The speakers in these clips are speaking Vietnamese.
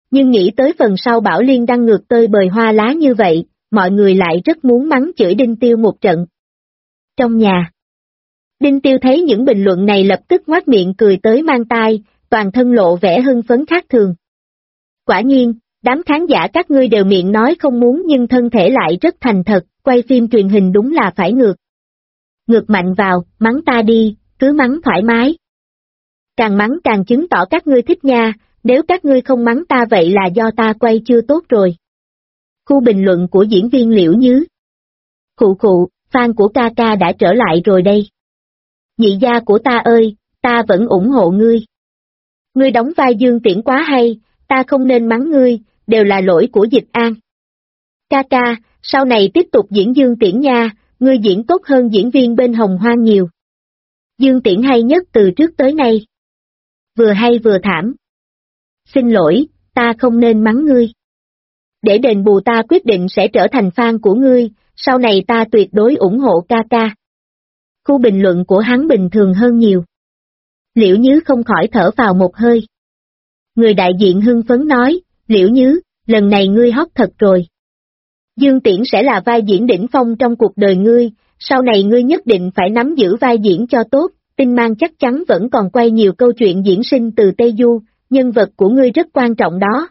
nhưng nghĩ tới phần sau Bảo Liên Đăng ngược tơi bời hoa lá như vậy, mọi người lại rất muốn mắng chửi Đinh Tiêu một trận. Trong nhà, Đinh Tiêu thấy những bình luận này lập tức ngoác miệng cười tới mang tai, toàn thân lộ vẻ hưng phấn khác thường. Quả nhiên, đám khán giả các ngươi đều miệng nói không muốn nhưng thân thể lại rất thành thật, quay phim truyền hình đúng là phải ngược. Ngược mạnh vào, mắng ta đi, cứ mắng thoải mái. Càng mắng càng chứng tỏ các ngươi thích nha, nếu các ngươi không mắng ta vậy là do ta quay chưa tốt rồi. Khu bình luận của diễn viên Liễu Nhứ. Khụ khụ, fan của ca ca đã trở lại rồi đây. Nhị gia của ta ơi, ta vẫn ủng hộ ngươi. Ngươi đóng vai Dương Tiễn quá hay, ta không nên mắng ngươi, đều là lỗi của Dịch An. Ca ca, sau này tiếp tục diễn Dương Tiễn nha, ngươi diễn tốt hơn diễn viên bên Hồng Hoang nhiều. Dương Tiễn hay nhất từ trước tới nay. Vừa hay vừa thảm. Xin lỗi, ta không nên mắng ngươi. Để đền bù ta quyết định sẽ trở thành fan của ngươi, sau này ta tuyệt đối ủng hộ ca ca. Khu bình luận của hắn bình thường hơn nhiều. Liễu Nhứ không khỏi thở vào một hơi. Người đại diện hưng phấn nói, Liễu Nhứ, lần này ngươi hot thật rồi. Dương Tiễn sẽ là vai diễn đỉnh phong trong cuộc đời ngươi, sau này ngươi nhất định phải nắm giữ vai diễn cho tốt, Tinh Mang chắc chắn vẫn còn quay nhiều câu chuyện diễn sinh từ Tây Du, nhân vật của ngươi rất quan trọng đó.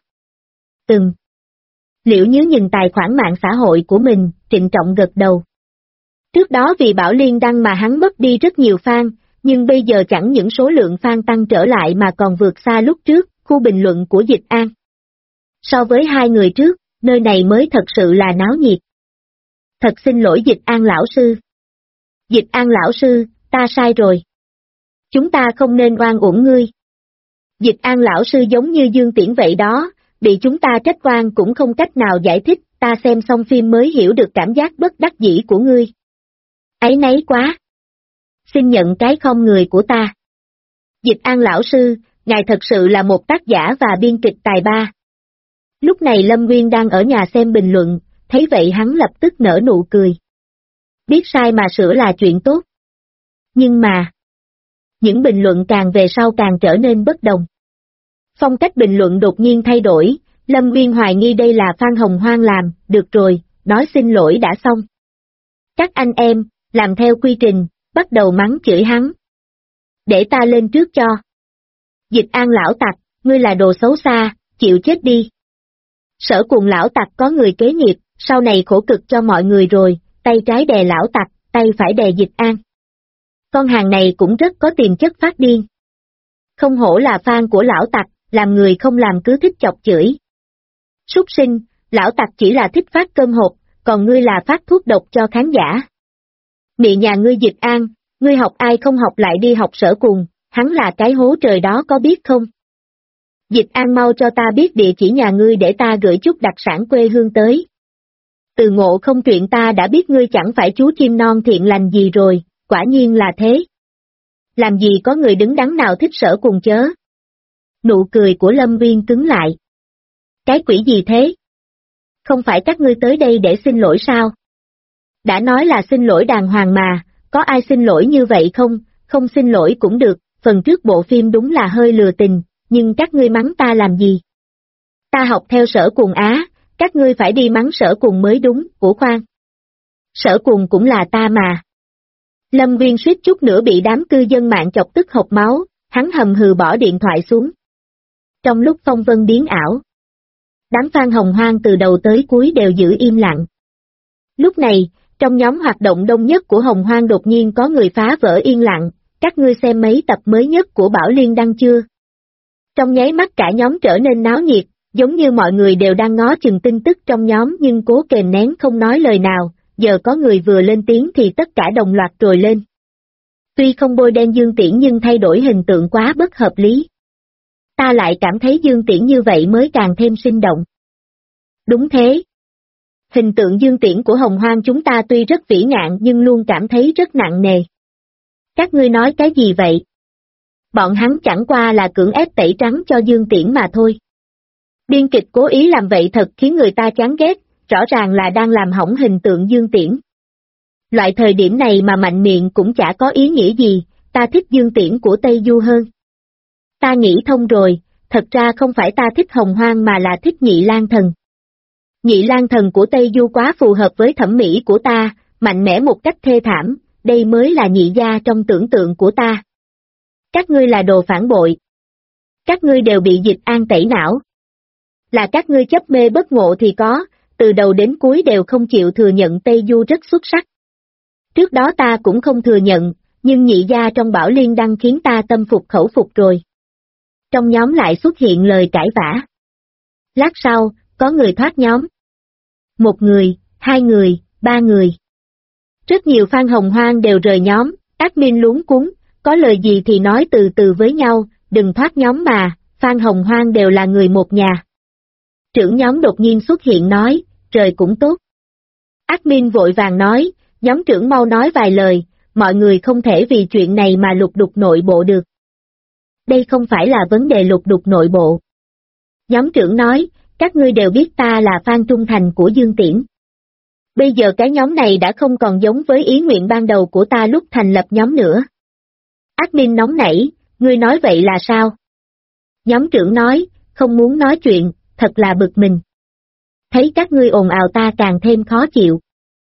Liễu Nhứ nhìn tài khoản mạng xã hội của mình, trịnh trọng gật đầu. Trước đó vì Bảo Liên Đăng mà hắn mất đi rất nhiều fan, nhưng bây giờ chẳng những số lượng fan tăng trở lại mà còn vượt xa lúc trước, khu bình luận của Dịch An. So với hai người trước, nơi này mới thật sự là náo nhiệt. Thật xin lỗi Dịch An lão sư. Dịch An lão sư, ta sai rồi. Chúng ta không nên oan uổng ngươi. Dịch An lão sư giống như Dương Tiễn vậy đó, bị chúng ta trách oan cũng không cách nào giải thích, ta xem xong phim mới hiểu được cảm giác bất đắc dĩ của ngươi. Áy náy quá. Xin nhận cái không người của ta. Dịch An lão sư, ngài thật sự là một tác giả và biên kịch tài ba. Lúc này Lâm Nguyên đang ở nhà xem bình luận, thấy vậy hắn lập tức nở nụ cười. Biết sai mà sửa là chuyện tốt. Nhưng mà, những bình luận càng về sau càng trở nên bất đồng. Phong cách bình luận đột nhiên thay đổi, Lâm Nguyên hoài nghi đây là Phan Hồng Hoang làm, được rồi, nói xin lỗi đã xong. Các anh em, làm theo quy trình, bắt đầu mắng chửi hắn. Để ta lên trước cho. Dịch An lão tặc, ngươi là đồ xấu xa, chịu chết đi. Sở Cuồng lão tặc có người kế nghiệp, sau này khổ cực cho mọi người rồi, tay trái đè lão tặc, tay phải đè Dịch An. Con hàng này cũng rất có tiềm chất phát điên. Không hổ là fan của lão tặc, làm người không làm cứ thích chọc chửi. Súc sinh, lão tặc chỉ là thích phát cơm hộp, còn ngươi là phát thuốc độc cho khán giả. Mị nhà ngươi Dịch An, ngươi học ai không học lại đi học Sở Cuồng, hắn là cái hố trời đó có biết không? Dịch An mau cho ta biết địa chỉ nhà ngươi để ta gửi chút đặc sản quê hương tới. Từ Ngộ Không chuyện ta đã biết ngươi chẳng phải chú chim non thiện lành gì rồi, quả nhiên là thế. Làm gì có người đứng đắn nào thích Sở Cuồng chớ. Nụ cười của Lâm Nguyên cứng lại. Cái quỷ gì thế? Không phải các ngươi tới đây để xin lỗi sao? Đã nói là xin lỗi đàng hoàng mà, có ai xin lỗi như vậy không? Không xin lỗi cũng được, phần trước bộ phim đúng là hơi lừa tình, nhưng các ngươi mắng ta làm gì? Ta học theo Sở Cuồng á, các ngươi phải đi mắng Sở Cuồng mới đúng, ủa khoan. Sở Cuồng cũng là ta mà. Lâm Nguyên suýt chút nữa bị đám cư dân mạng chọc tức hộc máu, hắn hầm hừ bỏ điện thoại xuống. Trong lúc phong vân biến ảo, đám fan Hồng Hoang từ đầu tới cuối đều giữ im lặng. Lúc này, trong nhóm hoạt động đông nhất của Hồng Hoang đột nhiên có người phá vỡ yên lặng, các ngươi xem mấy tập mới nhất của Bảo Liên Đăng chưa? Trong nháy mắt cả nhóm trở nên náo nhiệt, giống như mọi người đều đang ngó chừng tin tức trong nhóm nhưng cố kềm nén không nói lời nào, giờ có người vừa lên tiếng thì tất cả đồng loạt trồi lên. Tuy không bôi đen Dương Tiễn nhưng thay đổi hình tượng quá bất hợp lý. Ta lại cảm thấy Dương Tiễn như vậy mới càng thêm sinh động. Đúng thế. Hình tượng Dương Tiễn của Hồng Hoang chúng ta tuy rất vĩ ngạn nhưng luôn cảm thấy rất nặng nề. Các ngươi nói cái gì vậy? Bọn hắn chẳng qua là cưỡng ép tẩy trắng cho Dương Tiễn mà thôi. Biên kịch cố ý làm vậy thật khiến người ta chán ghét, rõ ràng là đang làm hỏng hình tượng Dương Tiễn. Loại thời điểm này mà mạnh miệng cũng chả có ý nghĩa gì, ta thích Dương Tiễn của Tây Du hơn. Ta nghĩ thông rồi, thật ra không phải ta thích Hồng Hoang mà là thích Nhị Lang Thần. Nhị Lang Thần của Tây Du quá phù hợp với thẩm mỹ của ta, mạnh mẽ một cách thê thảm, đây mới là nhị gia trong tưởng tượng của ta. Các ngươi là đồ phản bội. Các ngươi đều bị Dịch An tẩy não. Là các ngươi chấp mê bất ngộ thì có, từ đầu đến cuối đều không chịu thừa nhận Tây Du rất xuất sắc. Trước đó ta cũng không thừa nhận, nhưng nhị gia trong Bảo Liên Đăng khiến ta tâm phục khẩu phục rồi. Trong nhóm lại xuất hiện lời cãi vã. Lát sau, có người thoát nhóm. Một người, hai người, ba người. Rất nhiều fan Hồng Hoang đều rời nhóm, admin luống cuống, có lời gì thì nói từ từ với nhau, đừng thoát nhóm mà, fan Hồng Hoang đều là người một nhà. Trưởng nhóm đột nhiên xuất hiện nói, rời cũng tốt. Admin vội vàng nói, nhóm trưởng mau nói vài lời, mọi người không thể vì chuyện này mà lục đục nội bộ được. Đây không phải là vấn đề lục đục nội bộ. Nhóm trưởng nói, các ngươi đều biết ta là fan trung thành của Dương Tiễn. Bây giờ cái nhóm này đã không còn giống với ý nguyện ban đầu của ta lúc thành lập nhóm nữa. Admin nóng nảy, ngươi nói vậy là sao? Nhóm trưởng nói, không muốn nói chuyện, thật là bực mình. Thấy các ngươi ồn ào ta càng thêm khó chịu.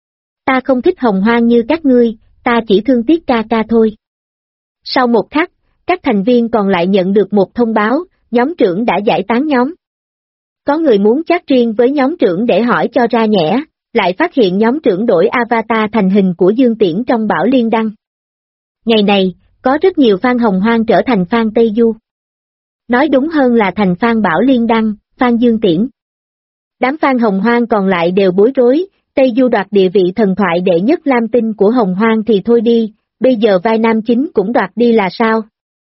Ta không thích Hồng Hoang như các ngươi, ta chỉ thương tiếc ca ca thôi. Sau một khắc, các thành viên còn lại nhận được một thông báo, nhóm trưởng đã giải tán nhóm. Có người muốn chat riêng với nhóm trưởng để hỏi cho ra nhẽ, lại phát hiện nhóm trưởng đổi avatar thành hình của Dương Tiễn trong Bảo Liên Đăng. Ngày này, có rất nhiều fan Hồng Hoang trở thành fan Tây Du. Nói đúng hơn là thành fan Bảo Liên Đăng, fan Dương Tiễn. Đám fan Hồng Hoang còn lại đều bối rối, Tây Du đoạt địa vị thần thoại đệ nhất lam tinh của Hồng Hoang thì thôi đi, bây giờ vai nam chính cũng đoạt đi là sao?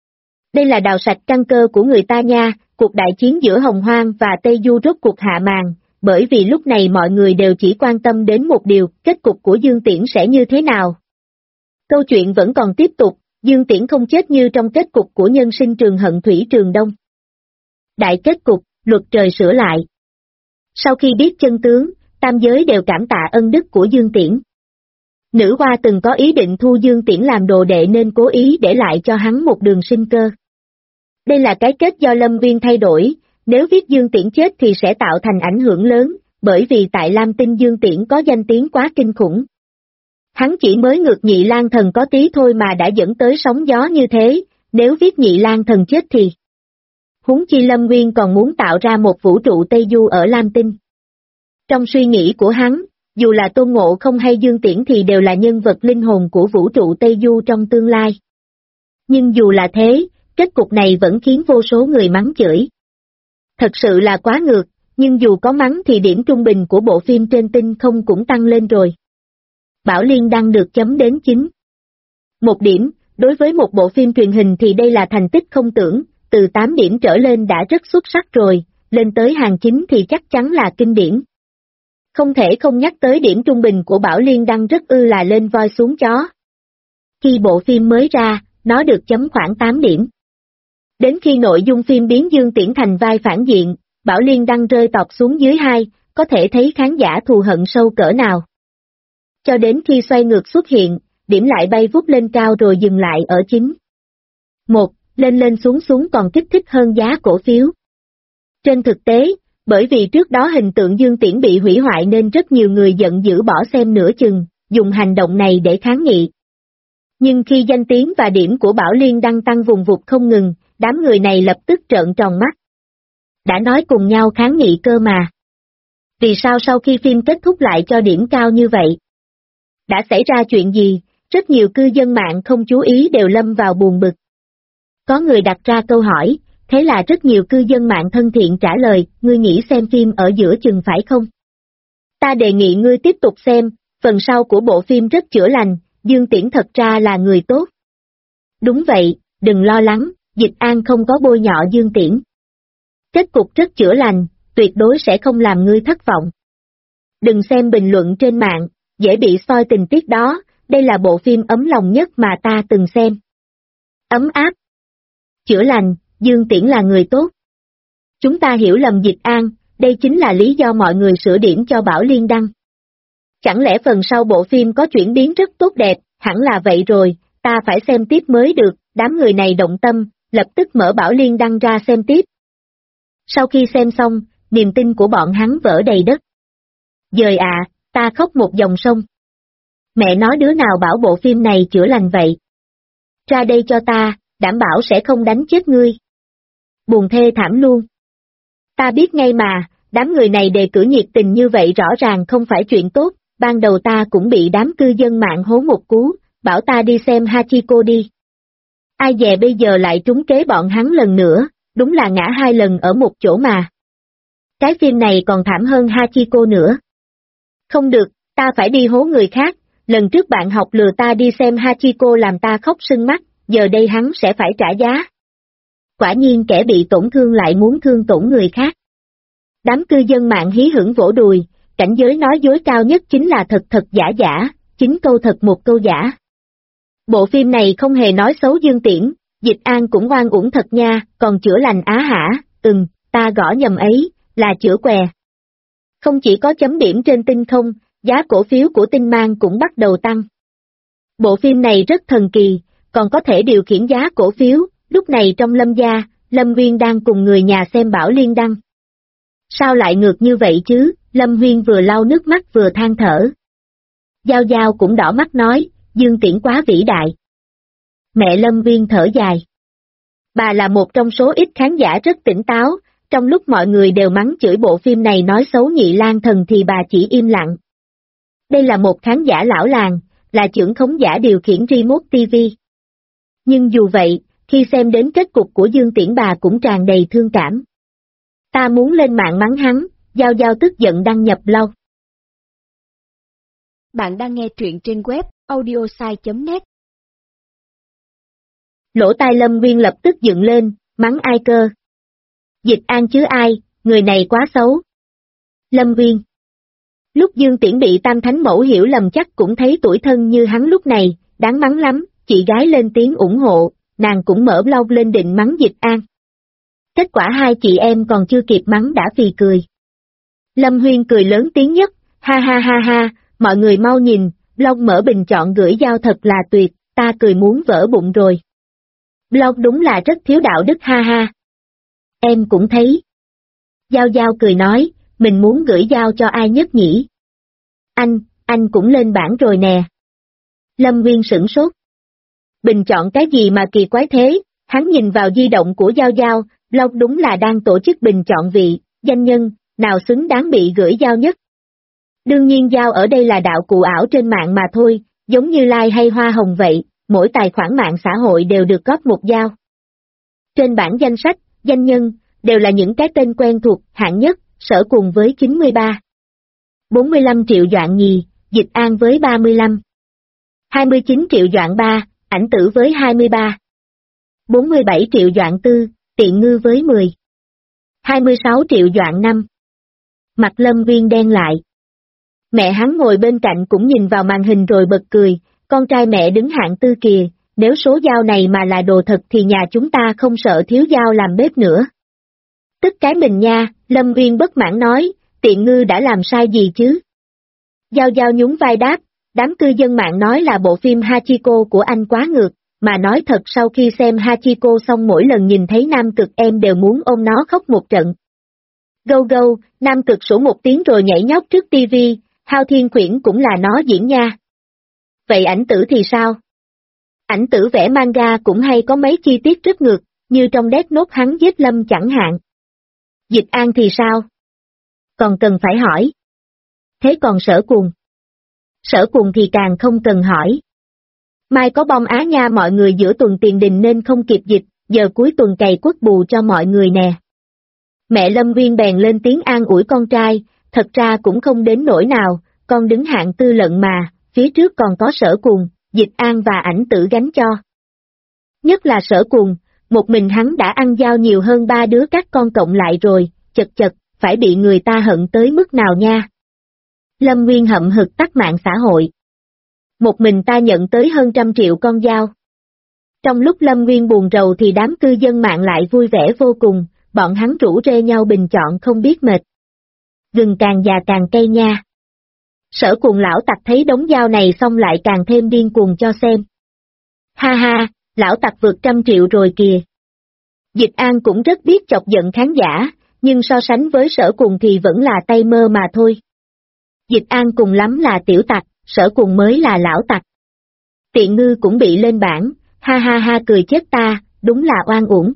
Đây là đào sạch căn cơ của người ta nha, cuộc đại chiến giữa Hồng Hoang và Tây Du rốt cuộc hạ màn, bởi vì lúc này mọi người đều chỉ quan tâm đến một điều, kết cục của Dương Tiễn sẽ như thế nào. Câu chuyện vẫn còn tiếp tục, Dương Tiễn không chết như trong kết cục của nhân sinh Trường Hận Thủy Trường Đông. Đại kết cục, luật trời sửa lại. Sau khi biết chân tướng, tam giới đều cảm tạ ân đức của Dương Tiễn. Nữ hoa từng có ý định thu Dương Tiễn làm đồ đệ nên cố ý để lại cho hắn một đường sinh cơ. Đây là cái kết do Lâm Viên thay đổi, nếu viết Dương Tiễn chết thì sẽ tạo thành ảnh hưởng lớn, bởi vì tại Lam Tinh Dương Tiễn có danh tiếng quá kinh khủng. Hắn chỉ mới ngược Nhị Lang Thần có tí thôi mà đã dẫn tới sóng gió như thế, nếu viết Nhị Lang Thần chết thì... Huống chi Lâm Nguyên còn muốn tạo ra một vũ trụ Tây Du ở Lam Tinh. Trong suy nghĩ của hắn, dù là Tôn Ngộ Không hay Dương Tiễn thì đều là nhân vật linh hồn của vũ trụ Tây Du trong tương lai. Nhưng dù là thế, kết cục này vẫn khiến vô số người mắng chửi. Thật sự là quá ngược, nhưng dù có mắng thì điểm trung bình của bộ phim trên tinh không cũng tăng lên rồi. Bảo Liên Đăng được chấm đến 9. 1 điểm, đối với một bộ phim truyền hình thì đây là thành tích không tưởng, từ 8 điểm trở lên đã rất xuất sắc rồi, lên tới hàng 9 thì chắc chắn là kinh điển. Không thể không nhắc tới điểm trung bình của Bảo Liên Đăng rất là lên voi xuống chó. Khi bộ phim mới ra, nó được chấm khoảng 8 điểm. Đến khi nội dung phim biến Dương Tiễn thành vai phản diện, Bảo Liên Đăng rơi tọt xuống dưới 2, có thể thấy khán giả thù hận sâu cỡ nào. Cho đến khi xoay ngược xuất hiện, điểm lại bay vút lên cao rồi dừng lại ở 9. 1, lên lên xuống xuống còn kích thích hơn giá cổ phiếu. Trên thực tế, bởi vì trước đó hình tượng Dương Tiễn bị hủy hoại nên rất nhiều người giận dữ bỏ xem nửa chừng, dùng hành động này để kháng nghị. Nhưng khi danh tiếng và điểm của Bảo Liên Đăng tăng vùng vụt không ngừng, đám người này lập tức trợn tròn mắt. Đã nói cùng nhau kháng nghị cơ mà. Vì sao sau khi phim kết thúc lại cho điểm cao như vậy? Đã xảy ra chuyện gì? Rất nhiều cư dân mạng không chú ý đều lâm vào buồn bực. Có người đặt ra câu hỏi, thế là rất nhiều cư dân mạng thân thiện trả lời, ngươi nghĩ xem phim ở giữa chừng phải không? Ta đề nghị ngươi tiếp tục xem, phần sau của bộ phim rất chữa lành, Dương Tiễn thật ra là người tốt. Đúng vậy, đừng lo lắng, Dịch An không có bôi nhọ Dương Tiễn. Kết cục rất chữa lành, tuyệt đối sẽ không làm ngươi thất vọng. Đừng xem bình luận trên mạng, dễ bị spoil tình tiết đó, đây là bộ phim ấm lòng nhất mà ta từng xem. Ấm áp. Chữa lành, Dương Tiễn là người tốt. Chúng ta hiểu lầm Dịch An, đây chính là lý do mọi người sửa điểm cho Bảo Liên Đăng. Chẳng lẽ phần sau bộ phim có chuyển biến rất tốt đẹp, hẳn là vậy rồi, ta phải xem tiếp mới được, đám người này động tâm, lập tức mở Bảo Liên Đăng ra xem tiếp. Sau khi xem xong, niềm tin của bọn hắn vỡ đầy đất. Dời à, ta khóc một dòng sông. Mẹ nói đứa nào bảo bộ phim này chữa lành vậy? Ra đây cho ta, đảm bảo sẽ không đánh chết ngươi. Buồn thê thảm luôn. Ta biết ngay mà, đám người này đề cử nhiệt tình như vậy rõ ràng không phải chuyện tốt, ban đầu ta cũng bị đám cư dân mạng hố một cú, bảo ta đi xem Hachiko đi. Ai dè bây giờ lại trúng kế bọn hắn lần nữa, đúng là ngã 2 lần ở một chỗ mà. Cái phim này còn thảm hơn Hachiko nữa. Không được, ta phải đi hố người khác, lần trước bạn học lừa ta đi xem Hachiko làm ta khóc sưng mắt, giờ đây hắn sẽ phải trả giá. Quả nhiên kẻ bị tổn thương lại muốn thương tổn người khác. Đám cư dân mạng hí hửng vỗ đùi, cảnh giới nói dối cao nhất chính là thật thật giả giả, 9 câu thật một câu giả. Bộ phim này không hề nói xấu Dương Tiễn, Dịch An cũng oan uổng thật nha, còn chữa lành á hả, ta gõ nhầm ấy, là chữa què. Không chỉ có chấm điểm trên Tinh không, giá cổ phiếu của Tinh Mang cũng bắt đầu tăng. Bộ phim này rất thần kỳ, còn có thể điều khiển giá cổ phiếu, lúc này trong Lâm gia, Lâm Nguyên đang cùng người nhà xem Bảo Liên đăng. Sao lại ngược như vậy chứ, Lâm Huyên vừa lau nước mắt vừa than thở. Giao Giao cũng đỏ mắt nói, Dương Tiễn quá vĩ đại. Mẹ Lâm Viên thở dài. Bà là một trong số ít khán giả rất tỉnh táo, trong lúc mọi người đều mắng chửi bộ phim này nói xấu Nhị Lang Thần thì bà chỉ im lặng. Đây là một khán giả lão làng, là trưởng khống giả điều khiển remote TV. Nhưng dù vậy, khi xem đến kết cục của Dương Tiễn bà cũng tràn đầy thương cảm. Ta muốn lên mạng mắng hắn, Giao Giao tức giận đăng nhập blog. Bạn đang nghe truyện trên web audiosai.net. Lỗ tai Lâm Nguyên lập tức dựng lên, mắng ai cơ? Dịch An chứ ai, người này quá xấu. Lâm Nguyên. Lúc Dương Tiễn bị Tam Thánh Mẫu hiểu lầm chắc cũng thấy tuổi thân như hắn lúc này, đáng mắng lắm, chị gái lên tiếng ủng hộ, nàng cũng mở blog lên định mắng Dịch An. Kết quả hai chị em còn chưa kịp mắng đã phì cười. Lâm Huyên cười lớn tiếng nhất, ha ha ha ha, mọi người mau nhìn, blog mở bình chọn gửi Giao thật là tuyệt, ta cười muốn vỡ bụng rồi. Blog đúng là rất thiếu đạo đức ha ha. Em cũng thấy. Giao Giao cười nói, mình muốn gửi Giao cho ai nhất nhỉ? Anh cũng lên bảng rồi nè. Lâm Nguyên sửng sốt. Bình chọn cái gì mà kỳ quái thế, hắn nhìn vào di động của Giao Giao, blog đúng là đang tổ chức bình chọn vị, danh nhân, nào xứng đáng bị gửi Giao nhất. Đương nhiên Giao ở đây là đạo cụ ảo trên mạng mà thôi, giống như like hay hoa hồng vậy, mỗi tài khoản mạng xã hội đều được góp một Giao. Trên bảng danh sách, danh nhân, đều là những cái tên quen thuộc, hạng nhất, Sở Cùng với 93. 45 triệu Doạn Nhì, Dịch An với 35. 29 triệu Doạn Ba, Ảnh Tử với 23. 47 triệu Doạn Tư, Tiện Ngư với 10. 26 triệu Doạn Năm. Mặt Lâm Viên đen lại. Mẹ hắn ngồi bên cạnh cũng nhìn vào màn hình rồi bật cười, con trai mẹ đứng hạng tư kìa, nếu số Giao này mà là đồ thật thì nhà chúng ta không sợ thiếu Giao làm bếp nữa. Tức cái mình nha, Lâm Viên bất mãn nói, Tiện Ngư đã làm sai gì chứ? Giao Giao nhún vai đáp, đám cư dân mạng nói là bộ phim Hachiko của anh quá ngược, mà nói thật sau khi xem Hachiko xong mỗi lần nhìn thấy Nam Cực em đều muốn ôm nó khóc một trận. Gâu gâu, Nam Cực sủa một tiếng rồi nhảy nhót trước tivi, Hao Thiên Khuyển cũng là nó diễn nha. Vậy Ảnh Tử thì sao? Ảnh Tử vẽ manga cũng hay có mấy chi tiết rất ngược, như trong Death Note hắn giết Lâm chẳng hạn. Dịch An thì sao? Còn cần phải hỏi. Thế còn Sở Cùng? Sở Cùng thì càng không cần hỏi. Mai có bom Á nha, mọi người giữa tuần tiền đình nên không kịp dịch, giờ cuối tuần cày quất bù cho mọi người nè. Mẹ Lâm Viên bèn lên tiếng an ủi con trai, thật ra cũng không đến nỗi nào, con đứng hạng tư lận mà, phía trước còn có Sở Cùng, Dịch An và Ảnh Tử gánh cho. Nhất là Sở Cùng, một mình hắn đã ăn Giao nhiều hơn 3 đứa các con cộng lại rồi, chật chật, phải bị người ta hận tới mức nào nha. Lâm Nguyên hậm hực tắt mạng xã hội. Một mình ta nhận tới hơn 100 triệu con Giao. Trong lúc Lâm Nguyên buồn rầu thì đám cư dân mạng lại vui vẻ vô cùng, bọn hắn rủ rê nhau bình chọn không biết mệt. Gừng càng già càng cay nha. Sở Cùng lão tặc thấy đống Giao này xong lại càng thêm điên cuồng cho xem. Ha ha, lão tặc vượt 100 triệu rồi kìa. Dịch An cũng rất biết chọc giận khán giả, nhưng so sánh với Sở Cùng thì vẫn là tay mơ mà thôi. Dịch An cùng lắm là tiểu tặc, Sở Cùng mới là lão tặc. Tiện Ngư cũng bị lên bảng, ha ha ha cười chết ta, đúng là oan uổng.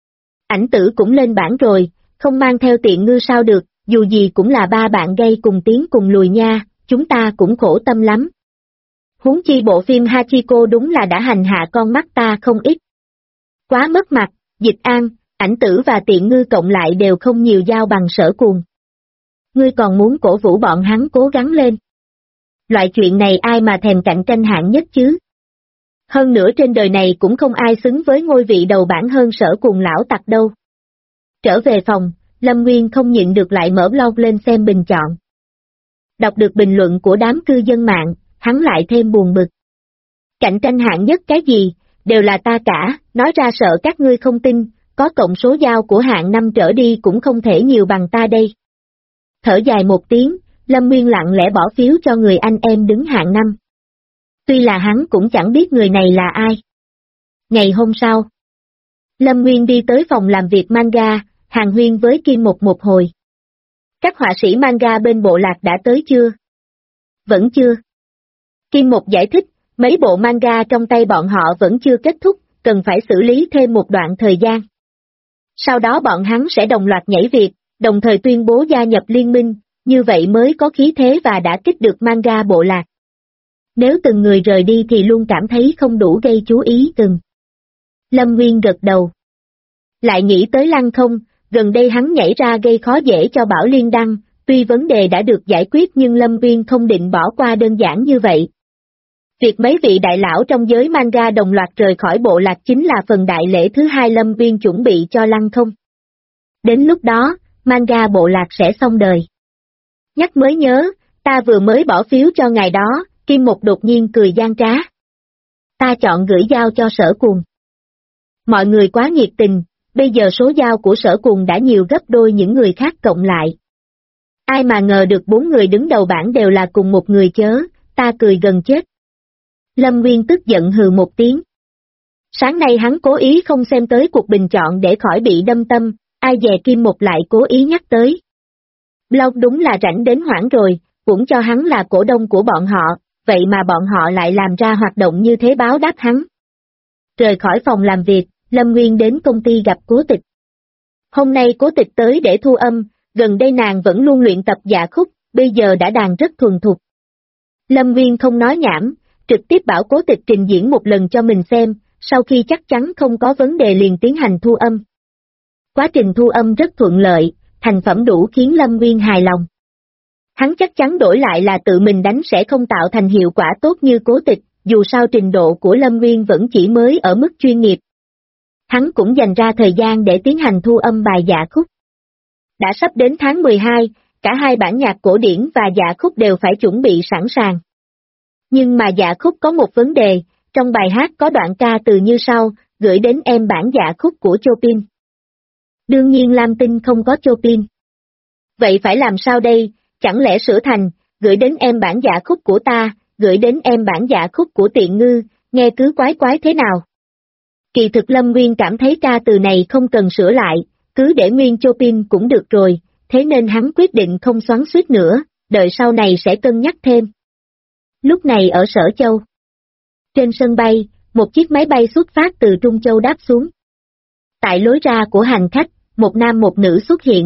Ảnh Tử cũng lên bảng rồi, không mang theo Tiện Ngư sao được, dù gì cũng là ba bạn gây cùng tiến cùng lùi nha, chúng ta cũng khổ tâm lắm. Huống chi bộ phim Hachiko đúng là đã hành hạ con mắt ta không ít. Quá mất mặt, Dịch An, Ảnh Tử và Tiện Ngư cộng lại đều không nhiều giao bằng Sở Cùng. Ngươi còn muốn cổ vũ bọn hắn cố gắng lên. Loại chuyện này ai mà thèm cạnh tranh hạng nhất chứ? Hơn nữa trên đời này cũng không ai xứng với ngôi vị đầu bảng hơn Sở Cùng lão tặc đâu. Trở về phòng, Lâm Nguyên không nhịn được lại mở blog lên xem bình chọn. Đọc được bình luận của đám cư dân mạng, hắn lại thêm buồn bực. Cạnh tranh hạng nhất cái gì, đều là ta cả, nói ra sợ các ngươi không tin, có cộng số giao của hạng 5 trở đi cũng không thể nhiều bằng ta đây. Thở dài một tiếng, Lâm Nguyên lặng lẽ bỏ phiếu cho người anh em đứng hạng 5. Tuy là hắn cũng chẳng biết người này là ai. Ngày hôm sau, Lâm Nguyên đi tới phòng làm việc manga, hàn huyên với Kim một hồi. Các họa sĩ manga bên bộ lạc đã tới chưa? Vẫn chưa. Kim Một giải thích, mấy bộ manga trong tay bọn họ vẫn chưa kết thúc, cần phải xử lý thêm một đoạn thời gian. Sau đó bọn hắn sẽ đồng loạt nhảy việc, đồng thời tuyên bố gia nhập liên minh, như vậy mới có khí thế và đã kích được manga bộ lạc. Nếu từng người rời đi thì luôn cảm thấy không đủ gây chú ý từng. Lâm Nguyên gật đầu. Lại nghĩ tới Lăng Không, gần đây hắn nhảy ra gây khó dễ cho Bảo Liên Đăng, tuy vấn đề đã được giải quyết nhưng Lâm Nguyên không định bỏ qua đơn giản như vậy. Việc mấy vị đại lão trong giới manga đồng loạt rời khỏi bộ lạc chính là phần đại lễ thứ hai Lâm Nguyên chuẩn bị cho Lăng Không. Đến lúc đó, manga bộ lạc sẽ xong đời. Nhắc mới nhớ, ta vừa mới bỏ phiếu cho ngày đó, Kim Một đột nhiên cười gian trá. Ta chọn gửi giao cho Sở Cùng. Mọi người quá nhiệt tình, bây giờ số giao của Sở Cùng đã nhiều gấp đôi những người khác cộng lại. Ai mà ngờ được 4 người đứng đầu bảng đều là cùng một người chớ, ta cười gần chết. Lâm Nguyên tức giận hừ một tiếng. Sáng nay hắn cố ý không xem tới cuộc bình chọn để khỏi bị đâm tâm, ai dè Kim Một lại cố ý nhắc tới. Blog đúng là rảnh đến hoảng rồi, cũng cho hắn là cổ đông của bọn họ, vậy mà bọn họ lại làm ra hoạt động như thế báo đáp hắn. Rời khỏi phòng làm việc, Lâm Nguyên đến công ty gặp Cố Tịch. Hôm nay Cố Tịch tới để thu âm, gần đây nàng vẫn luôn luyện tập dạ khúc, bây giờ đã đàn rất thuần thục. Lâm Nguyên không nói nhảm, trực tiếp bảo Cố Tịch trình diễn một lần cho mình xem, sau khi chắc chắn không có vấn đề liền tiến hành thu âm. Quá trình thu âm rất thuận lợi, thành phẩm đủ khiến Lâm Nguyên hài lòng. Hắn chắc chắn đổi lại là tự mình đánh sẽ không tạo thành hiệu quả tốt như Cố Tịch, dù sao trình độ của Lâm Nguyên vẫn chỉ mới ở mức chuyên nghiệp. Hắn cũng dành ra thời gian để tiến hành thu âm bài dạ khúc. Đã sắp đến tháng 12, cả hai bản nhạc cổ điển và dạ khúc đều phải chuẩn bị sẵn sàng. Nhưng mà dạ khúc có một vấn đề, trong bài hát có đoạn ca từ như sau, gửi đến em bản dạ khúc của Chopin. Đương nhiên Lam Tinh không có Chopin. Vậy phải làm sao đây, chẳng lẽ sửa thành, gửi đến em bản dạ khúc của ta, gửi đến em bản dạ khúc của Tiện Ngư, nghe cứ quái quái thế nào. Kỳ thực Lâm Nguyên cảm thấy ca từ này không cần sửa lại, cứ để nguyên Chopin cũng được rồi, thế nên hắn quyết định không xoắn xuýt nữa, đợi sau này sẽ cân nhắc thêm. Lúc này ở Sở Châu. Trên sân bay, một chiếc máy bay xuất phát từ Trung Châu đáp xuống. Tại lối ra của hành khách, một nam một nữ xuất hiện.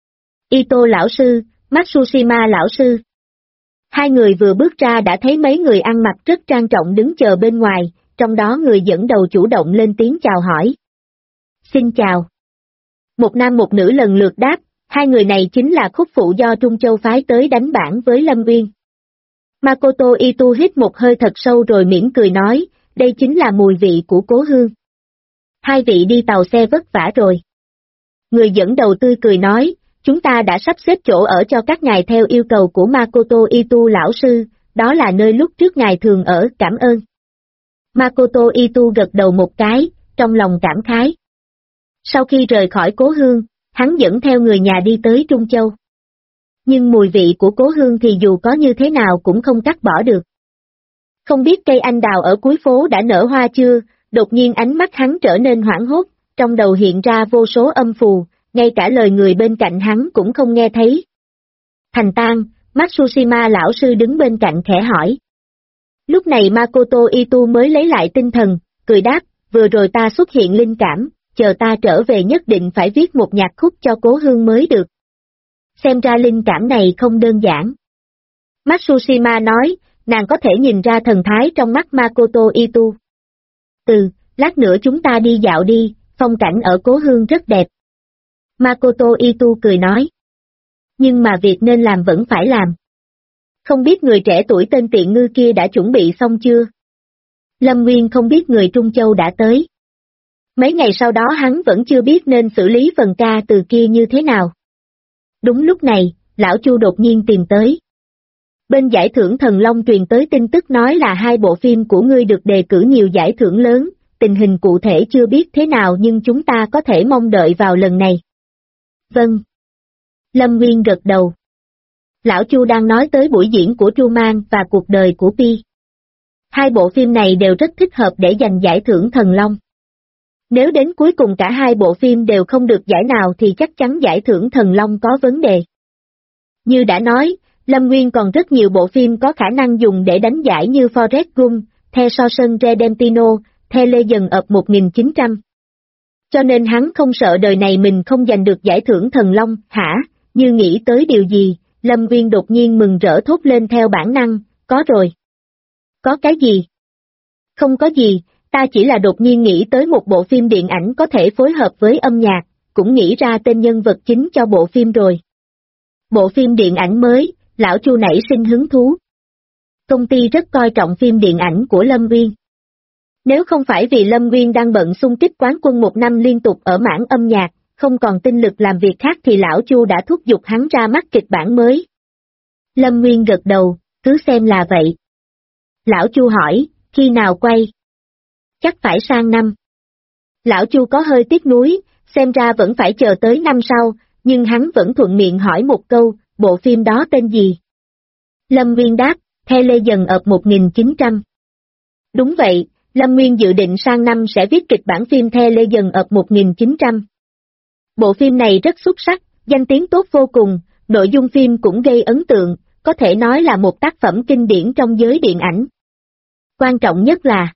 Ito lão sư, Matsushima lão sư. Hai người vừa bước ra đã thấy mấy người ăn mặc rất trang trọng đứng chờ bên ngoài, trong đó người dẫn đầu chủ động lên tiếng chào hỏi. Xin chào. Một nam một nữ lần lượt đáp, hai người này chính là khúc phụ do Trung Châu phái tới đánh bảng với Lâm Nguyên. Makoto Ito hít một hơi thật sâu rồi mỉm cười nói, đây chính là mùi vị của Cố Hương. Hai vị đi tàu xe vất vả rồi. Người dẫn đầu tươi cười nói, chúng ta đã sắp xếp chỗ ở cho các ngài theo yêu cầu của Makoto Ito lão sư, đó là nơi lúc trước ngài thường ở, cảm ơn. Makoto Ito gật đầu một cái, trong lòng cảm khái. Sau khi rời khỏi Cố Hương, hắn dẫn theo người nhà đi tới Trung Châu. Nhưng mùi vị của Cố Hương thì dù có như thế nào cũng không cắt bỏ được. Không biết cây anh đào ở cuối phố đã nở hoa chưa, đột nhiên ánh mắt hắn trở nên hoảng hốt, trong đầu hiện ra vô số âm phù, ngay cả lời người bên cạnh hắn cũng không nghe thấy. Thành Tang, Matsushima lão sư đứng bên cạnh khẽ hỏi. Lúc này Makoto Ito mới lấy lại tinh thần, cười đáp, vừa rồi ta xuất hiện linh cảm, chờ ta trở về nhất định phải viết một nhạc khúc cho Cố Hương mới được. Xem ra linh cảm này không đơn giản. Matsushima nói, nàng có thể nhìn ra thần thái trong mắt Makoto Ito. Lát nữa chúng ta đi dạo đi, phong cảnh ở Cố Hương rất đẹp. Makoto Ito cười nói. Nhưng mà việc nên làm vẫn phải làm. Không biết người trẻ tuổi tên tiện ngư kia đã chuẩn bị xong chưa? Lâm Nguyên không biết người Trung Châu đã tới. Mấy ngày sau đó hắn vẫn chưa biết nên xử lý phần ca từ kia như thế nào. Đúng lúc này, lão Chu đột nhiên tìm tới. Bên giải thưởng Thần Long truyền tới tin tức nói là 2 bộ phim của ngươi được đề cử nhiều giải thưởng lớn, tình hình cụ thể chưa biết thế nào nhưng chúng ta có thể mong đợi vào lần này. Vâng. Lâm Nguyên gật đầu. Lão Chu đang nói tới buổi diễn của Truman và cuộc đời của Pi. 2 bộ phim này đều rất thích hợp để giành giải thưởng Thần Long. Nếu đến cuối cùng cả 2 bộ phim đều không được giải nào thì chắc chắn giải thưởng Thần Long có vấn đề. Như đã nói, Lâm Nguyên còn rất nhiều bộ phim có khả năng dùng để đánh giải như Forrest Gump, The Shawshank Redemption, The Legend of 1900. Cho nên hắn không sợ đời này mình không giành được giải thưởng Thần Long, hả? Như nghĩ tới điều gì, Lâm Nguyên đột nhiên mừng rỡ thốt lên theo bản năng, có rồi. Có cái gì? Không có gì, ta chỉ là đột nhiên nghĩ tới một bộ phim điện ảnh có thể phối hợp với âm nhạc, cũng nghĩ ra tên nhân vật chính cho bộ phim rồi. Bộ phim điện ảnh mới, lão Chu nảy sinh hứng thú. Công ty rất coi trọng phim điện ảnh của Lâm Nguyên. Nếu không phải vì Lâm Nguyên đang bận xung kích quán quân 1 năm liên tục ở mảng âm nhạc, không còn tinh lực làm việc khác thì lão Chu đã thúc giục hắn ra mắt kịch bản mới. Lâm Nguyên gật đầu, cứ xem là vậy. Lão Chu hỏi, khi nào quay? Chắc phải sang năm. Lão Chu có hơi tiếc nuối, xem ra vẫn phải chờ tới năm sau, nhưng hắn vẫn thuận miệng hỏi một câu, bộ phim đó tên gì? Lâm Nguyên đáp, The Legend of 1900. Đúng vậy, Lâm Nguyên dự định sang năm sẽ viết kịch bản phim The Legend of 1900. Bộ phim này rất xuất sắc, danh tiếng tốt vô cùng, nội dung phim cũng gây ấn tượng, có thể nói là một tác phẩm kinh điển trong giới điện ảnh. Quan trọng nhất là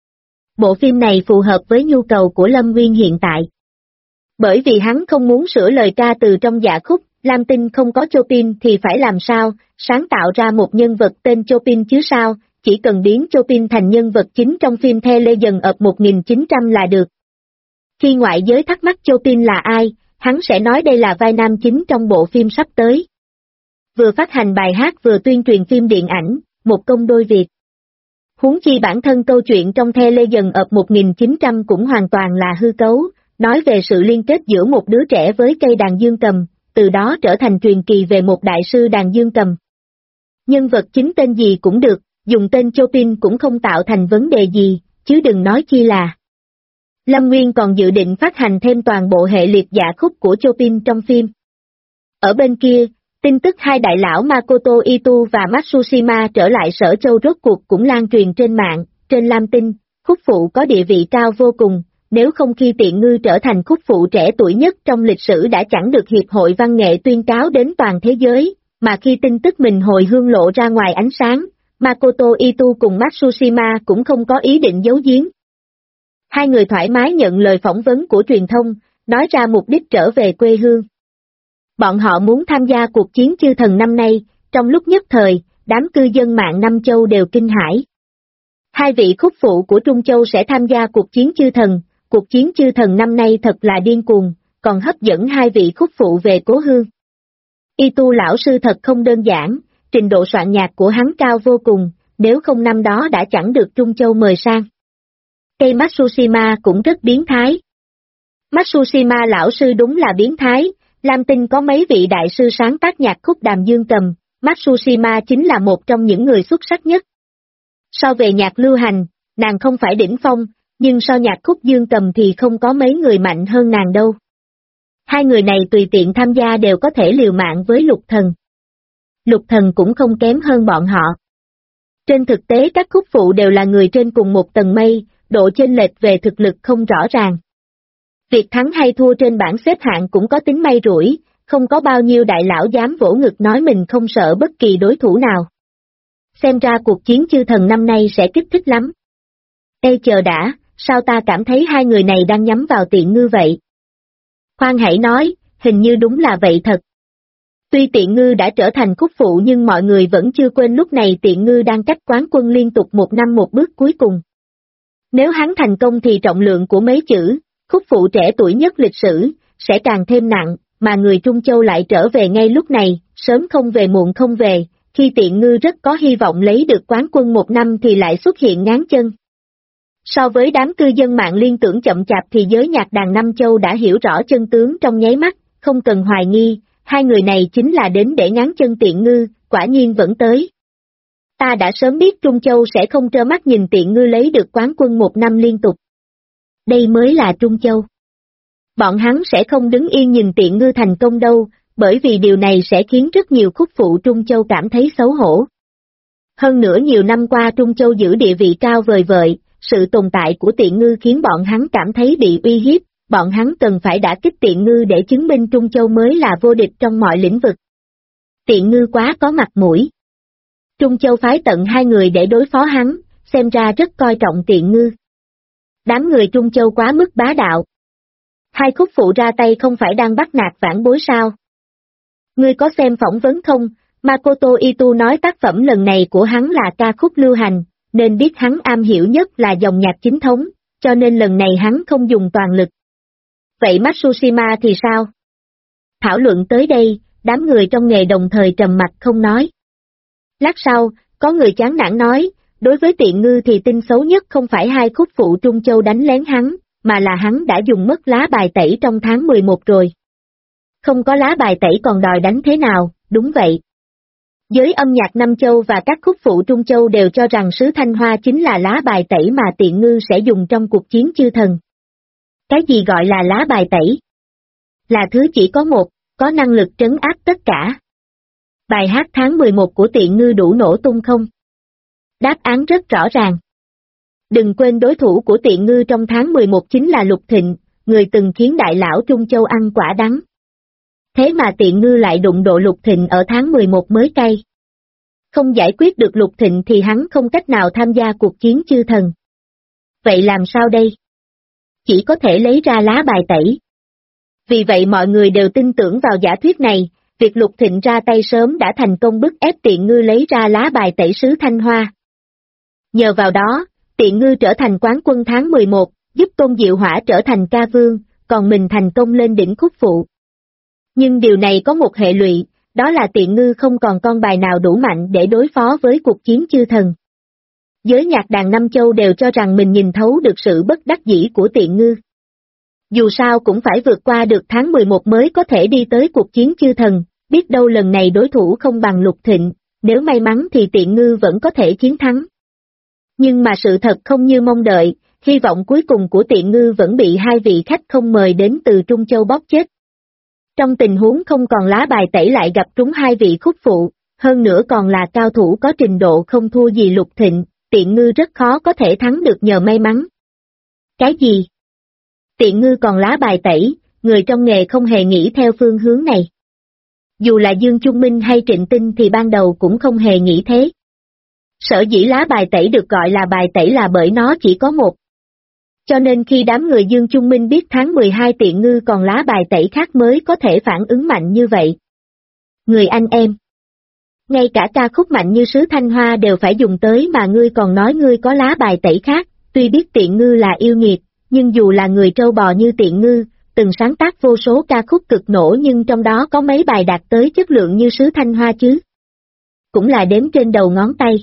bộ phim này phù hợp với nhu cầu của Lâm Nguyên hiện tại. Bởi vì hắn không muốn sửa lời ca từ trong dạ khúc, Lam Tinh không có Chopin thì phải làm sao, sáng tạo ra một nhân vật tên Chopin chứ sao, chỉ cần biến Chopin thành nhân vật chính trong phim The Legend of 1900 là được. Khi ngoại giới thắc mắc Chopin là ai, hắn sẽ nói đây là vai nam chính trong bộ phim sắp tới. Vừa phát hành bài hát vừa tuyên truyền phim điện ảnh, một công đôi việc. Huống chi bản thân câu chuyện trong The Legend of 1900 cũng hoàn toàn là hư cấu, nói về sự liên kết giữa một đứa trẻ với cây đàn dương cầm, từ đó trở thành truyền kỳ về một đại sư đàn dương cầm. Nhân vật chính tên gì cũng được, dùng tên Chopin cũng không tạo thành vấn đề gì, chứ đừng nói chi là. Lâm Nguyên còn dự định phát hành thêm toàn bộ hệ liệt dạ khúc của Chopin trong phim. Ở bên kia, tin tức 2 đại lão Makoto Ito và Matsushima trở lại Sở Châu rốt cuộc cũng lan truyền trên mạng, trên Lam Tinh, khúc phụ có địa vị cao vô cùng, nếu không khi tiện ngư trở thành khúc phụ trẻ tuổi nhất trong lịch sử đã chẳng được Hiệp hội Văn nghệ tuyên cáo đến toàn thế giới, mà khi tin tức mình hồi hương lộ ra ngoài ánh sáng, Makoto Ito cùng Matsushima cũng không có ý định giấu giếm. 2 người thoải mái nhận lời phỏng vấn của truyền thông, nói ra mục đích trở về quê hương. Bọn họ muốn tham gia cuộc chiến chư thần năm nay, trong lúc nhất thời, đám cư dân mạng Nam Châu đều kinh hãi. 2 vị khúc phụ của Trung Châu sẽ tham gia cuộc chiến chư thần năm nay thật là điên cuồng, còn hấp dẫn 2 vị khúc phụ về cố hương. Ito lão sư thật không đơn giản, trình độ soạn nhạc của hắn cao vô cùng, nếu không năm đó đã chẳng được Trung Châu mời sang. Cây Matsushima cũng rất biến thái. Matsushima lão sư đúng là biến thái, Lam Tinh có mấy vị đại sư sáng tác nhạc khúc đàn dương cầm, Matsushima chính là một trong những người xuất sắc nhất. So về nhạc lưu hành, nàng không phải đỉnh phong, nhưng so nhạc khúc dương cầm thì không có mấy người mạnh hơn nàng đâu. 2 người này tùy tiện tham gia đều có thể liều mạng với Lục Thần. Lục Thần cũng không kém hơn bọn họ. Trên thực tế các khúc phụ đều là người trên cùng một tầng mây, độ chênh lệch về thực lực không rõ ràng. Việc thắng hay thua trên bảng xếp hạng cũng có tính may rủi, không có bao nhiêu đại lão dám vỗ ngực nói mình không sợ bất kỳ đối thủ nào. Xem ra cuộc chiến chư thần năm nay sẽ kích thích lắm. Ê chờ đã, sao ta cảm thấy hai người này đang nhắm vào Tiện Ngư vậy? Khoan hãy nói, hình như đúng là vậy thật. Tuy Tiện Ngư đã trở thành khúc phụ nhưng mọi người vẫn chưa quên lúc này Tiện Ngư đang cách quán quân liên tục một năm một bước cuối cùng. Nếu hắn thành công thì trọng lượng của mấy chữ, khúc phụ trẻ tuổi nhất lịch sử, sẽ càng thêm nặng, mà người Trung Châu lại trở về ngay lúc này, sớm không về muộn không về, khi Tiện Ngư rất có hy vọng lấy được quán quân một năm thì lại xuất hiện ngáng chân. So với đám cư dân mạng liên tưởng chậm chạp thì giới nhạc đàn Nam Châu đã hiểu rõ chân tướng trong nháy mắt, không cần hoài nghi, hai người này chính là đến để ngáng chân Tiện Ngư, quả nhiên vẫn tới. Ta đã sớm biết Trung Châu sẽ không trơ mắt nhìn Tiện Ngư lấy được quán quân một năm liên tục. Đây mới là Trung Châu. Bọn hắn sẽ không đứng yên nhìn Tiện Ngư thành công đâu, bởi vì điều này sẽ khiến rất nhiều khúc phụ Trung Châu cảm thấy xấu hổ. Hơn nữa nhiều năm qua Trung Châu giữ địa vị cao vời vợi, sự tồn tại của Tiện Ngư khiến bọn hắn cảm thấy bị uy hiếp, bọn hắn cần phải đả kích Tiện Ngư để chứng minh Trung Châu mới là vô địch trong mọi lĩnh vực. Tiện Ngư quá có mặt mũi. Trung Châu phái tận hai người để đối phó hắn, xem ra rất coi trọng Tiện Ngư. Đám người Trung Châu quá mức bá đạo. Hai khúc phụ ra tay không phải đang bắt nạt vãn bối sao? Ngươi có xem phỏng vấn không? Makoto Itu nói tác phẩm lần này của hắn là ca khúc lưu hành, nên biết hắn am hiểu nhất là dòng nhạc chính thống, cho nên lần này hắn không dùng toàn lực. Vậy Matsushima thì sao? Thảo luận tới đây, đám người trong nghề đồng thời trầm mặc không nói. Lát sau, có người chán nản nói, đối với Tiện Ngư thì tin xấu nhất không phải hai khúc phụ Trung Châu đánh lén hắn, mà là hắn đã dùng mất lá bài tẩy trong tháng 11 rồi. Không có lá bài tẩy còn đòi đánh thế nào, đúng vậy. Giới âm nhạc Nam Châu và các khúc phụ Trung Châu đều cho rằng sứ Thanh Hoa chính là lá bài tẩy mà Tiện Ngư sẽ dùng trong cuộc chiến chư thần. Cái gì gọi là lá bài tẩy? Là thứ chỉ có một, có năng lực trấn áp tất cả. Bài hát tháng 11 của Tiện Ngư đủ nổ tung không? Đáp án rất rõ ràng. Đừng quên đối thủ của Tiện Ngư trong tháng 11 chính là Lục Thịnh, người từng khiến đại lão Trung Châu ăn quả đắng. Thế mà Tiện Ngư lại đụng độ Lục Thịnh ở tháng 11 mới cay. Không giải quyết được Lục Thịnh thì hắn không cách nào tham gia cuộc chiến chư thần. Vậy làm sao đây? Chỉ có thể lấy ra lá bài tẩy. Vì vậy mọi người đều tin tưởng vào giả thuyết này, việc Lục Thịnh ra tay sớm đã thành công bức ép Tiện Ngư lấy ra lá bài tẩy sứ Thanh Hoa. Nhờ vào đó, Tiện Ngư trở thành quán quân tháng 11, giúp Tôn Diệu Hỏa trở thành ca vương, còn mình thành công lên đỉnh khúc phụ. Nhưng điều này có một hệ lụy, đó là Tiện Ngư không còn con bài nào đủ mạnh để đối phó với cuộc chiến chư thần. Giới nhạc đàn Nam Châu đều cho rằng mình nhìn thấu được sự bất đắc dĩ của Tiện Ngư. Dù sao cũng phải vượt qua được tháng 11 mới có thể đi tới cuộc chiến chư thần, biết đâu lần này đối thủ không bằng Lục Thịnh, nếu may mắn thì Tiện Ngư vẫn có thể chiến thắng. Nhưng mà sự thật không như mong đợi, hy vọng cuối cùng của Tiện Ngư vẫn bị hai vị khách không mời đến từ Trung Châu bóp chết. Trong tình huống không còn lá bài tẩy lại gặp trúng hai vị khúc phụ, hơn nữa còn là cao thủ có trình độ không thua gì Lục Thịnh, Tiện Ngư rất khó có thể thắng được nhờ may mắn. Cái gì? Tiện Ngư còn lá bài tẩy, người trong nghề không hề nghĩ theo phương hướng này. Dù là Dương Trung Minh hay Trịnh Tinh thì ban đầu cũng không hề nghĩ thế. Sở dĩ lá bài tẩy được gọi là bài tẩy là bởi nó chỉ có một. Cho nên khi đám người Dương Trung Minh biết tháng 12 Tiện Ngư còn lá bài tẩy khác mới có thể phản ứng mạnh như vậy. Người anh em. Ngay cả ca khúc mạnh như sứ Thanh Hoa đều phải dùng tới mà ngươi còn nói ngươi có lá bài tẩy khác, tuy biết Tiện Ngư là yêu nghiệt, nhưng dù là người trâu bò như Tiện Ngư, từng sáng tác vô số ca khúc cực nổ nhưng trong đó có mấy bài đạt tới chất lượng như sứ Thanh Hoa chứ. Cũng là đếm trên đầu ngón tay.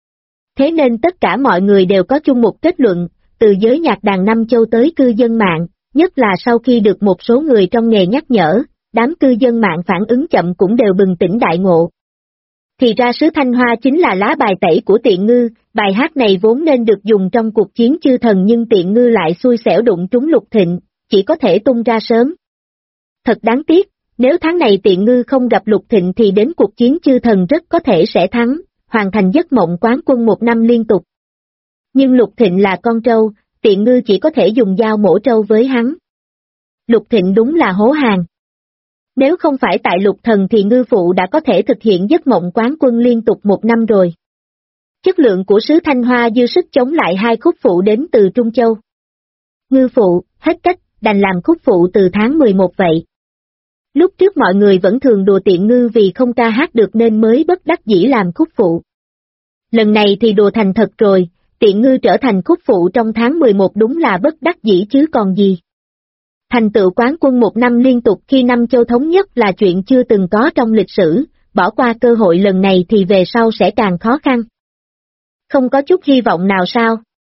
Thế nên tất cả mọi người đều có chung một kết luận, từ giới nhạc đàn Nam Châu tới cư dân mạng, nhất là sau khi được một số người trong nghề nhắc nhở, đám cư dân mạng phản ứng chậm cũng đều bừng tỉnh đại ngộ. Thì ra sứ Thanh Hoa chính là lá bài tẩy của Tiện Ngư, bài hát này vốn nên được dùng trong cuộc chiến chư thần nhưng Tiện Ngư lại xui xẻo đụng trúng Lục Thịnh, chỉ có thể tung ra sớm. Thật đáng tiếc, nếu tháng này Tiện Ngư không gặp Lục Thịnh thì đến cuộc chiến chư thần rất có thể sẽ thắng, hoàn thành giấc mộng quán quân một năm liên tục. Nhưng Lục Thịnh là con trâu, Tiện Ngư chỉ có thể dùng dao mổ trâu với hắn. Lục Thịnh đúng là hố hàng. Nếu không phải tại Lục Thần thì Ngư Phụ đã có thể thực hiện giấc mộng quán quân liên tục 1 năm rồi. Chất lượng của sứ Thanh Hoa dư sức chống lại 2 khúc phụ đến từ Trung Châu. Ngư Phụ, hết cách, đành làm khúc phụ từ tháng 11 vậy. Lúc trước mọi người vẫn thường đùa Tiện Ngư vì không ca hát được nên mới bất đắc dĩ làm khúc phụ. Lần này thì đùa thành thật rồi, Tiện Ngư trở thành khúc phụ trong tháng 11 đúng là bất đắc dĩ chứ còn gì. Thành tựu quán quân 1 năm liên tục khi 5 châu thống nhất là chuyện chưa từng có trong lịch sử, bỏ qua cơ hội lần này thì về sau sẽ càng khó khăn. Không có chút hy vọng nào sao?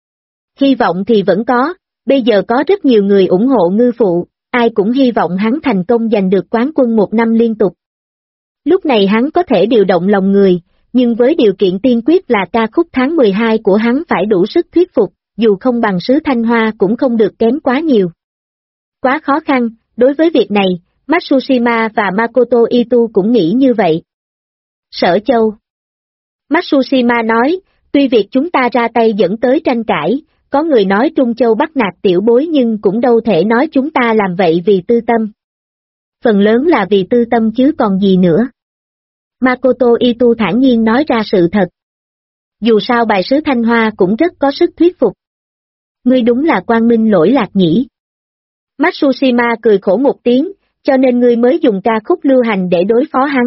Hy vọng thì vẫn có, bây giờ có rất nhiều người ủng hộ Ngư Phụ, ai cũng hy vọng hắn thành công giành được quán quân 1 năm liên tục. Lúc này hắn có thể điều động lòng người, nhưng với điều kiện tiên quyết là ca khúc tháng 12 của hắn phải đủ sức thuyết phục, dù không bằng sứ Thanh Hoa cũng không được kém quá nhiều. Quá khó khăn, đối với việc này, Matsushima và Makoto Ito cũng nghĩ như vậy. Sở Châu. Matsushima nói, tuy việc chúng ta ra tay dẫn tới tranh cãi, có người nói Trung Châu bắt nạt tiểu bối nhưng cũng đâu thể nói chúng ta làm vậy vì tư tâm. Phần lớn là vì tư tâm chứ còn gì nữa. Makoto Ito thản nhiên nói ra sự thật. Dù sao bài sứ Thanh Hoa cũng rất có sức thuyết phục. Ngươi đúng là quang minh lỗi lạc nhỉ. Matsushima cười khổ một tiếng, cho nên ngươi mới dùng ca khúc lưu hành để đối phó hắn.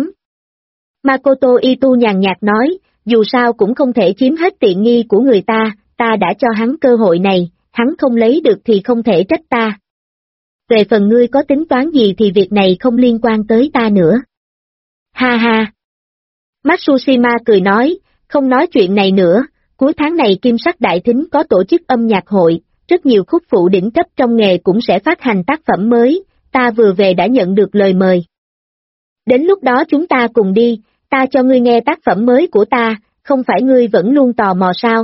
Makoto Ito nhàn nhạt nói, dù sao cũng không thể chiếm hết tiện nghi của người ta đã cho hắn cơ hội này, hắn không lấy được thì không thể trách ta. Về phần ngươi có tính toán gì thì việc này không liên quan tới ta nữa. Ha ha. Matsushima cười nói, không nói chuyện này nữa, cuối tháng này Kim Sắc Đại Thính có tổ chức âm nhạc hội, rất nhiều khúc phụ đỉnh cấp trong nghề cũng sẽ phát hành tác phẩm mới, ta vừa về đã nhận được lời mời. Đến lúc đó chúng ta cùng đi, ta cho ngươi nghe tác phẩm mới của ta, không phải ngươi vẫn luôn tò mò sao?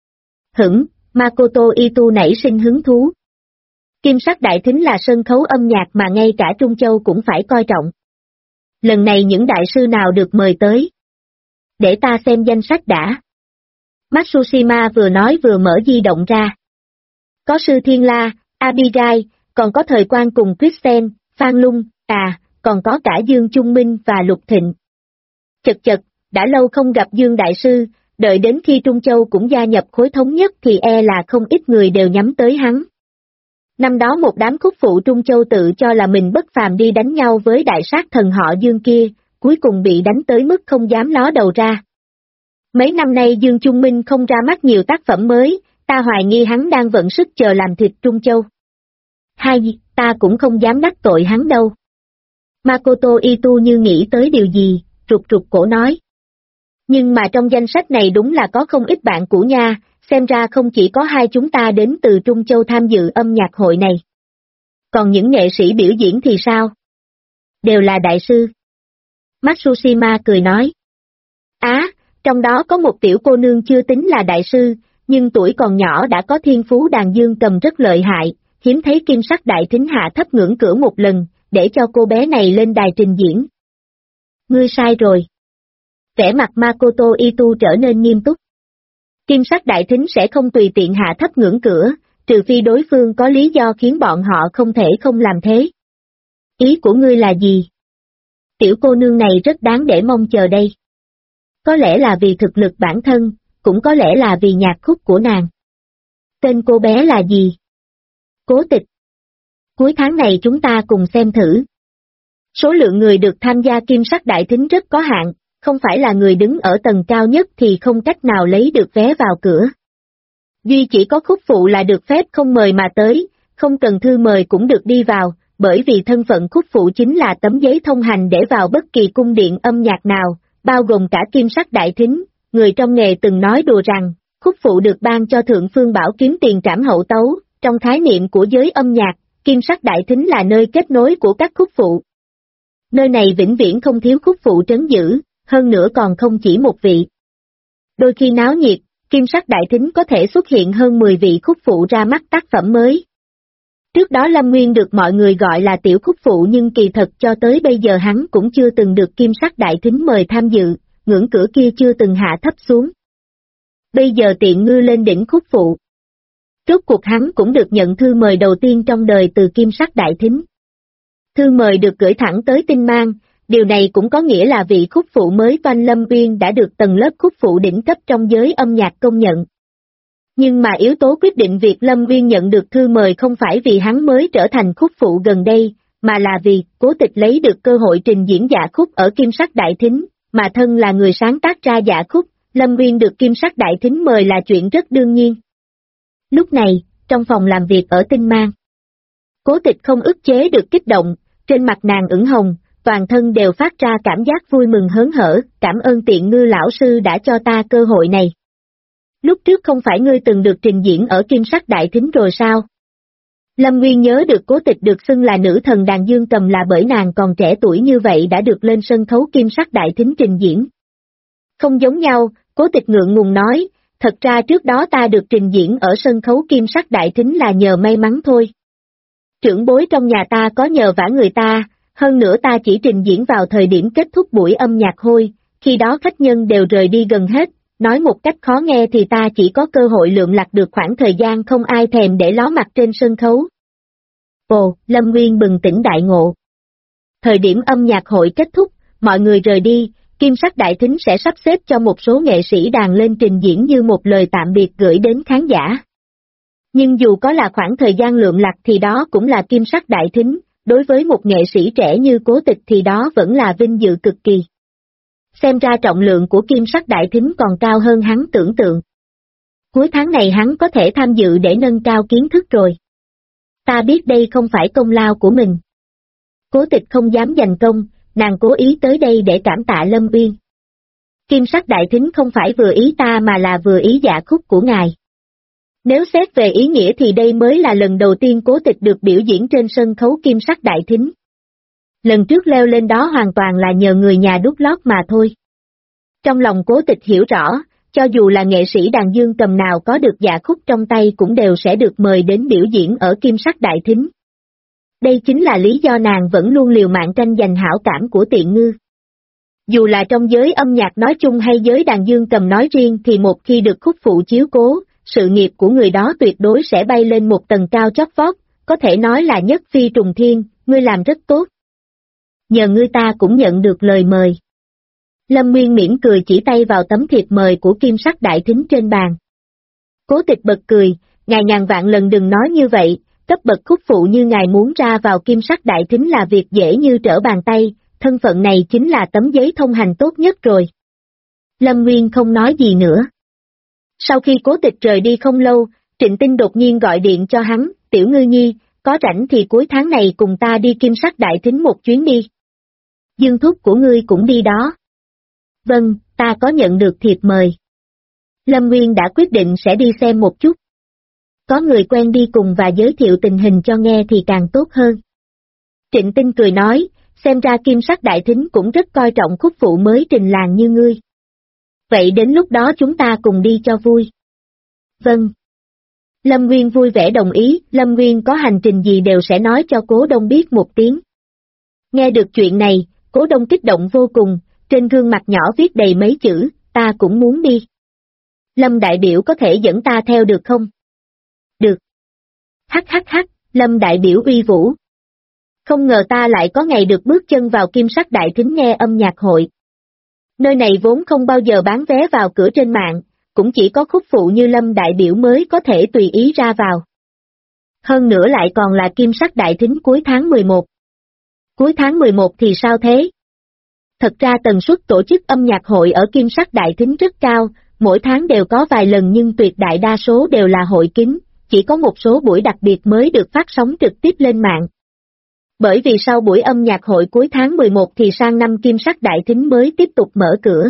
Makoto Ito nảy sinh hứng thú. Kim Sắc Đại Thính là sân khấu âm nhạc mà ngay cả Trung Châu cũng phải coi trọng. Lần này những đại sư nào được mời tới? Để ta xem danh sách đã. Matsushima vừa nói vừa mở di động ra. Có sư Thiên La, Abigai, còn có Thời Quang cùng Kristen, Phan Lung, còn có cả Dương Trung Minh và Lục Thịnh. Chật, đã lâu không gặp Dương Đại Sư, đợi đến khi Trung Châu cũng gia nhập khối thống nhất thì là không ít người đều nhắm tới hắn. Năm đó một đám khúc phụ Trung Châu tự cho là mình bất phàm đi đánh nhau với đại sát thần họ Dương kia, cuối cùng bị đánh tới mức không dám ló đầu ra. Mấy năm nay Dương Trung Minh không ra mắt nhiều tác phẩm mới, ta hoài nghi hắn đang vận sức chờ làm thịt Trung Châu. Ta cũng không dám đắc tội hắn đâu. Makoto Ito như nghĩ tới điều gì, rụt cổ nói. Nhưng mà trong danh sách này đúng là có không ít bạn cũ nha, xem ra không chỉ có hai chúng ta đến từ Trung Châu tham dự âm nhạc hội này. Còn những nghệ sĩ biểu diễn thì sao? Đều là đại sư. Matsushima cười nói. Trong đó có một tiểu cô nương chưa tính là đại sư, nhưng tuổi còn nhỏ đã có thiên phú đàn dương cầm rất lợi hại, hiếm thấy Kim Sắc Đại Thính hạ thấp ngưỡng cửa một lần, để cho cô bé này lên đài trình diễn. Ngươi sai rồi. Vẻ mặt Makoto Ito trở nên nghiêm túc. Kim Sắc Đại Thính sẽ không tùy tiện hạ thấp ngưỡng cửa, trừ phi đối phương có lý do khiến bọn họ không thể không làm thế. Ý của ngươi là gì? Tiểu cô nương này rất đáng để mong chờ đây. Có lẽ là vì thực lực bản thân, cũng có lẽ là vì nhạc khúc của nàng. Tên cô bé là gì? Cố Tịch. Cuối tháng này chúng ta cùng xem thử. Số lượng người được tham gia Kim Sắc Đại Thính rất có hạn, không phải là người đứng ở tầng cao nhất thì không cách nào lấy được vé vào cửa. Duy chỉ có khúc phụ là được phép không mời mà tới, không cần thư mời cũng được đi vào, bởi vì thân phận khúc phụ chính là tấm giấy thông hành để vào bất kỳ cung điện âm nhạc nào, bao gồm cả Kim Sắc Đại Thính. Người trong nghề từng nói đùa rằng, khúc phụ được ban cho Thượng Phương Bảo kiếm tiền trảm hậu tấu, trong khái niệm của giới âm nhạc, Kim Sắc Đại Thính là nơi kết nối của các khúc phụ. Nơi này vĩnh viễn không thiếu khúc phụ trấn giữ, hơn nữa còn không chỉ một vị. Đôi khi náo nhiệt, Kim Sắc Đại Thính có thể xuất hiện hơn 10 vị khúc phụ ra mắt tác phẩm mới. Trước đó Lâm Nguyên được mọi người gọi là tiểu khúc phụ nhưng kỳ thật cho tới bây giờ hắn cũng chưa từng được Kim Sắc Đại Thính mời tham dự, ngưỡng cửa kia chưa từng hạ thấp xuống. Bây giờ Tiện Ngư lên đỉnh khúc phụ. Rốt cuộc hắn cũng được nhận thư mời đầu tiên trong đời từ Kim Sắc Đại Thính. Thư mời được gửi thẳng tới Tinh Mang, điều này cũng có nghĩa là vị khúc phụ mới Toanh Lâm Uyên đã được tầng lớp khúc phụ đỉnh cấp trong giới âm nhạc công nhận. Nhưng mà yếu tố quyết định việc Lâm Uyên nhận được thư mời không phải vì hắn mới trở thành khúc phụ gần đây, mà là vì Cố Tịch lấy được cơ hội trình diễn dạ khúc ở Kim Sắc Đại Thính, mà thân là người sáng tác ra dạ khúc, Lâm Uyên được Kim Sắc Đại Thính mời là chuyện rất đương nhiên. Lúc này, trong phòng làm việc ở Tinh Mang, Cố Tịch không ức chế được kích động, trên mặt nàng ửng hồng, toàn thân đều phát ra cảm giác vui mừng hớn hở, cảm ơn Tiện Ngư lão sư đã cho ta cơ hội này. Lúc trước không phải ngươi từng được trình diễn ở Kim Sắc Đại Thính rồi sao? Lâm Nguyên nhớ được Cố Tịch được xưng là nữ thần đàn dương cầm là bởi nàng còn trẻ tuổi như vậy đã được lên sân khấu Kim Sắc Đại Thính trình diễn. Không giống nhau, Cố Tịch ngượng ngùng nói, thật ra trước đó ta được trình diễn ở sân khấu Kim Sắc Đại Thính là nhờ may mắn thôi. Trưởng bối trong nhà ta có nhờ vả người ta, hơn nữa ta chỉ trình diễn vào thời điểm kết thúc buổi âm nhạc thôi, khi đó khách nhân đều rời đi gần hết, nói một cách khó nghe thì ta chỉ có cơ hội lượm lặt được khoảng thời gian không ai thèm để ló mặt trên sân khấu. Ồ, Lâm Nguyên bừng tỉnh đại ngộ. Thời điểm âm nhạc hội kết thúc, mọi người rời đi, Kim Sắc Đại Thính sẽ sắp xếp cho một số nghệ sĩ đàn lên trình diễn như một lời tạm biệt gửi đến khán giả. Nhưng dù có là khoảng thời gian lượm lặt thì đó cũng là Kim Sắc Đại Thính, đối với một nghệ sĩ trẻ như Cố Tịch thì đó vẫn là vinh dự cực kỳ. Xem ra trọng lượng của Kim Sắc Đại Thính còn cao hơn hắn tưởng tượng. Cuối tháng này hắn có thể tham dự để nâng cao kiến thức rồi. Ta biết đây không phải công lao của mình. Cố Tịch không dám giành công, nàng cố ý tới đây để cảm tạ Lâm Uyên. Kim Sắc Đại Thính không phải vừa ý ta mà là vừa ý dạ khúc của ngài. Nếu xét về ý nghĩa thì đây mới là lần đầu tiên Cố Tịch được biểu diễn trên sân khấu Kim Sắc Đại Thính. Lần trước leo lên đó hoàn toàn là nhờ người nhà đút lót mà thôi. Trong lòng Cố Tịch hiểu rõ, cho dù là nghệ sĩ đàn dương cầm nào có được dạ khúc trong tay cũng đều sẽ được mời đến biểu diễn ở Kim Sắc Đại Thính. Đây chính là lý do nàng vẫn luôn liều mạng tranh giành hảo cảm của Tiện Ngư. Dù là trong giới âm nhạc nói chung hay giới đàn dương cầm nói riêng thì một khi được khúc phụ chiếu cố, sự nghiệp của người đó tuyệt đối sẽ bay lên một tầng cao chót vót, có thể nói là nhất phi trùng thiên, ngươi làm rất tốt. Nhờ ngươi ta cũng nhận được lời mời. Lâm Nguyên mỉm cười chỉ tay vào tấm thiệp mời của Kim Sắc Đại Thính trên bàn. Cố Tịch bật cười, ngài ngàn vạn lần đừng nói như vậy, cấp bậc khúc phụ như ngài muốn ra vào Kim Sắc Đại Thính là việc dễ như trở bàn tay, thân phận này chính là tấm giấy thông hành tốt nhất rồi. Lâm Nguyên không nói gì nữa. Sau khi Cố Tịch rời đi không lâu, Trịnh Tinh đột nhiên gọi điện cho hắn, Tiểu Ngư Nhi, có rảnh thì cuối tháng này cùng ta đi Kim Sắc Đại Thính một chuyến đi. Dương thúc của ngươi cũng đi đó. Vâng, ta có nhận được thiệp mời. Lâm Nguyên đã quyết định sẽ đi xem một chút. Có người quen đi cùng và giới thiệu tình hình cho nghe thì càng tốt hơn. Trịnh Tinh cười nói, xem ra Kim Sắc Đại Thính cũng rất coi trọng khúc phụ mới trình làng như ngươi. Vậy đến lúc đó chúng ta cùng đi cho vui. Vâng. Lâm Nguyên vui vẻ đồng ý, Lâm Nguyên có hành trình gì đều sẽ nói cho Cố Đông biết một tiếng. Nghe được chuyện này, Cố Đông kích động vô cùng, trên gương mặt nhỏ viết đầy mấy chữ, ta cũng muốn đi. Lâm đại biểu có thể dẫn ta theo được không? Được. Hắc hắc hắc, Lâm đại biểu uy vũ. Không ngờ ta lại có ngày được bước chân vào Kim Sắc Đại Thính nghe âm nhạc hội. Nơi này vốn không bao giờ bán vé vào cửa trên mạng, cũng chỉ có khúc phụ như Lâm đại biểu mới có thể tùy ý ra vào. Hơn nữa lại còn là Kim Sắc Đại Thính cuối tháng 11. Cuối tháng 11 thì sao thế? Thật ra tần suất tổ chức âm nhạc hội ở Kim Sắc Đại Thính rất cao, mỗi tháng đều có vài lần nhưng tuyệt đại đa số đều là hội kín, chỉ có một số buổi đặc biệt mới được phát sóng trực tiếp lên mạng. Bởi vì sau buổi âm nhạc hội cuối tháng 11 thì sang năm Kim Sắc Đại Thính mới tiếp tục mở cửa.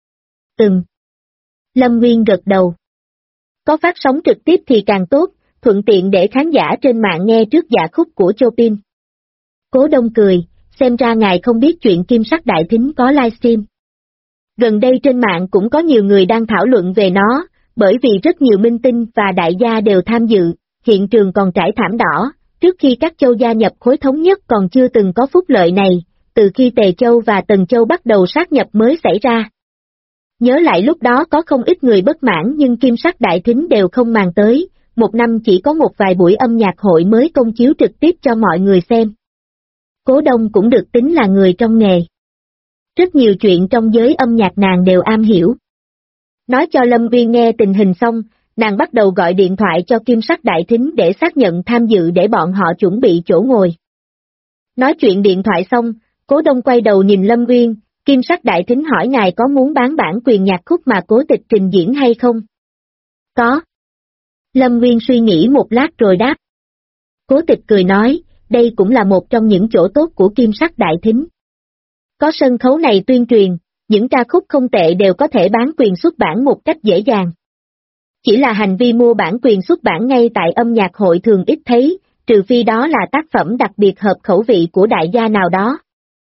Lâm Nguyên gật đầu. Có phát sóng trực tiếp thì càng tốt, thuận tiện để khán giả trên mạng nghe trước dạ khúc của Chopin. Cố Đông cười, xem ra ngài không biết chuyện Kim Sắc Đại Thính có livestream. Gần đây trên mạng cũng có nhiều người đang thảo luận về nó, bởi vì rất nhiều minh tinh và đại gia đều tham dự, hiện trường còn trải thảm đỏ, trước khi các châu gia nhập khối thống nhất còn chưa từng có phúc lợi này, từ khi Tề Châu và Tần Châu bắt đầu sát nhập mới xảy ra. Nhớ lại lúc đó có không ít người bất mãn nhưng Kim Sắc Đại Thính đều không màng tới, một năm chỉ có một vài buổi âm nhạc hội mới công chiếu trực tiếp cho mọi người xem. Cố Đông cũng được tính là người trong nghề. Rất nhiều chuyện trong giới âm nhạc nàng đều am hiểu. Nói cho Lâm Uyên nghe tình hình xong, nàng bắt đầu gọi điện thoại cho Kim Sắc Đại Thính để xác nhận tham dự để bọn họ chuẩn bị chỗ ngồi. Nói chuyện điện thoại xong, Cố Đông quay đầu nhìn Lâm Uyên, Kim Sắc Đại Thính hỏi ngài có muốn bán bản quyền nhạc khúc mà Cố Tịch trình diễn hay không? Có. Lâm Uyên suy nghĩ một lát rồi đáp. Cố Tịch cười nói, đây cũng là một trong những chỗ tốt của Kim Sắc Đại Thính. Có sân khấu này tuyên truyền, những ca khúc không tệ đều có thể bán quyền xuất bản một cách dễ dàng. Chỉ là hành vi mua bản quyền xuất bản ngay tại âm nhạc hội thường ít thấy, trừ phi đó là tác phẩm đặc biệt hợp khẩu vị của đại gia nào đó.